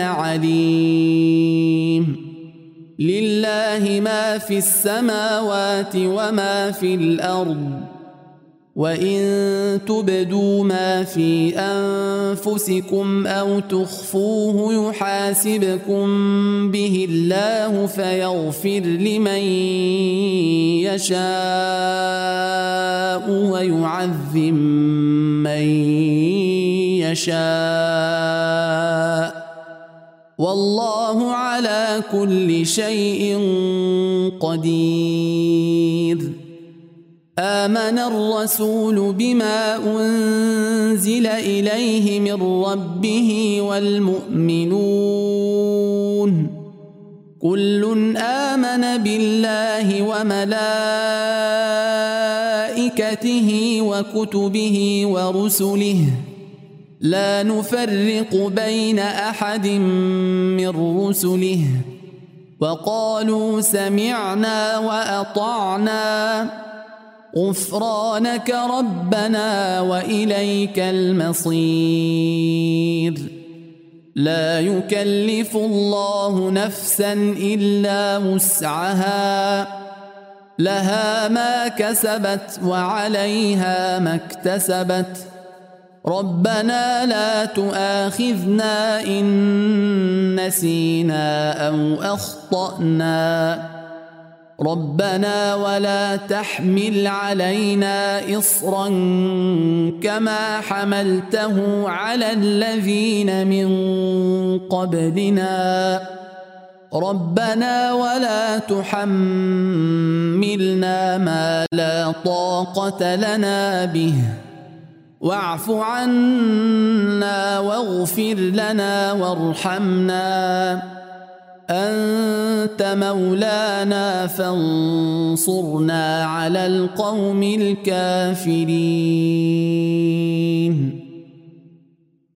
عليم لله ما في السماوات وما في الأرض وإن تبدوا ما في أنفسكم أو تخفوه يحاسبكم به الله فيغفر لمن يشاء ويعذب من يشاء والله على كل شيء قدير آمن الرسول بما أنزل إليه من ربه والمؤمنون كل آمن بالله وملائكته وكتبه ورسله لا نفرق بين أحد من رسله وقالوا سمعنا وأطعنا غفرانك ربنا وإليك المصير لا يكلف الله نفسا إلا وسعها لها ما كسبت وعليها ما اكتسبت ربنا لا تؤاخذنا إن نسينا أو أخطأنا ربنا ولا تحمل علينا إصرا كما حملته على الذين من قبلنا ربنا ولا تحملنا ما لا طاقة لنا به واعف عنا واغفر لنا وارحمنا أنت مولانا فانصرنا على القوم الكافرين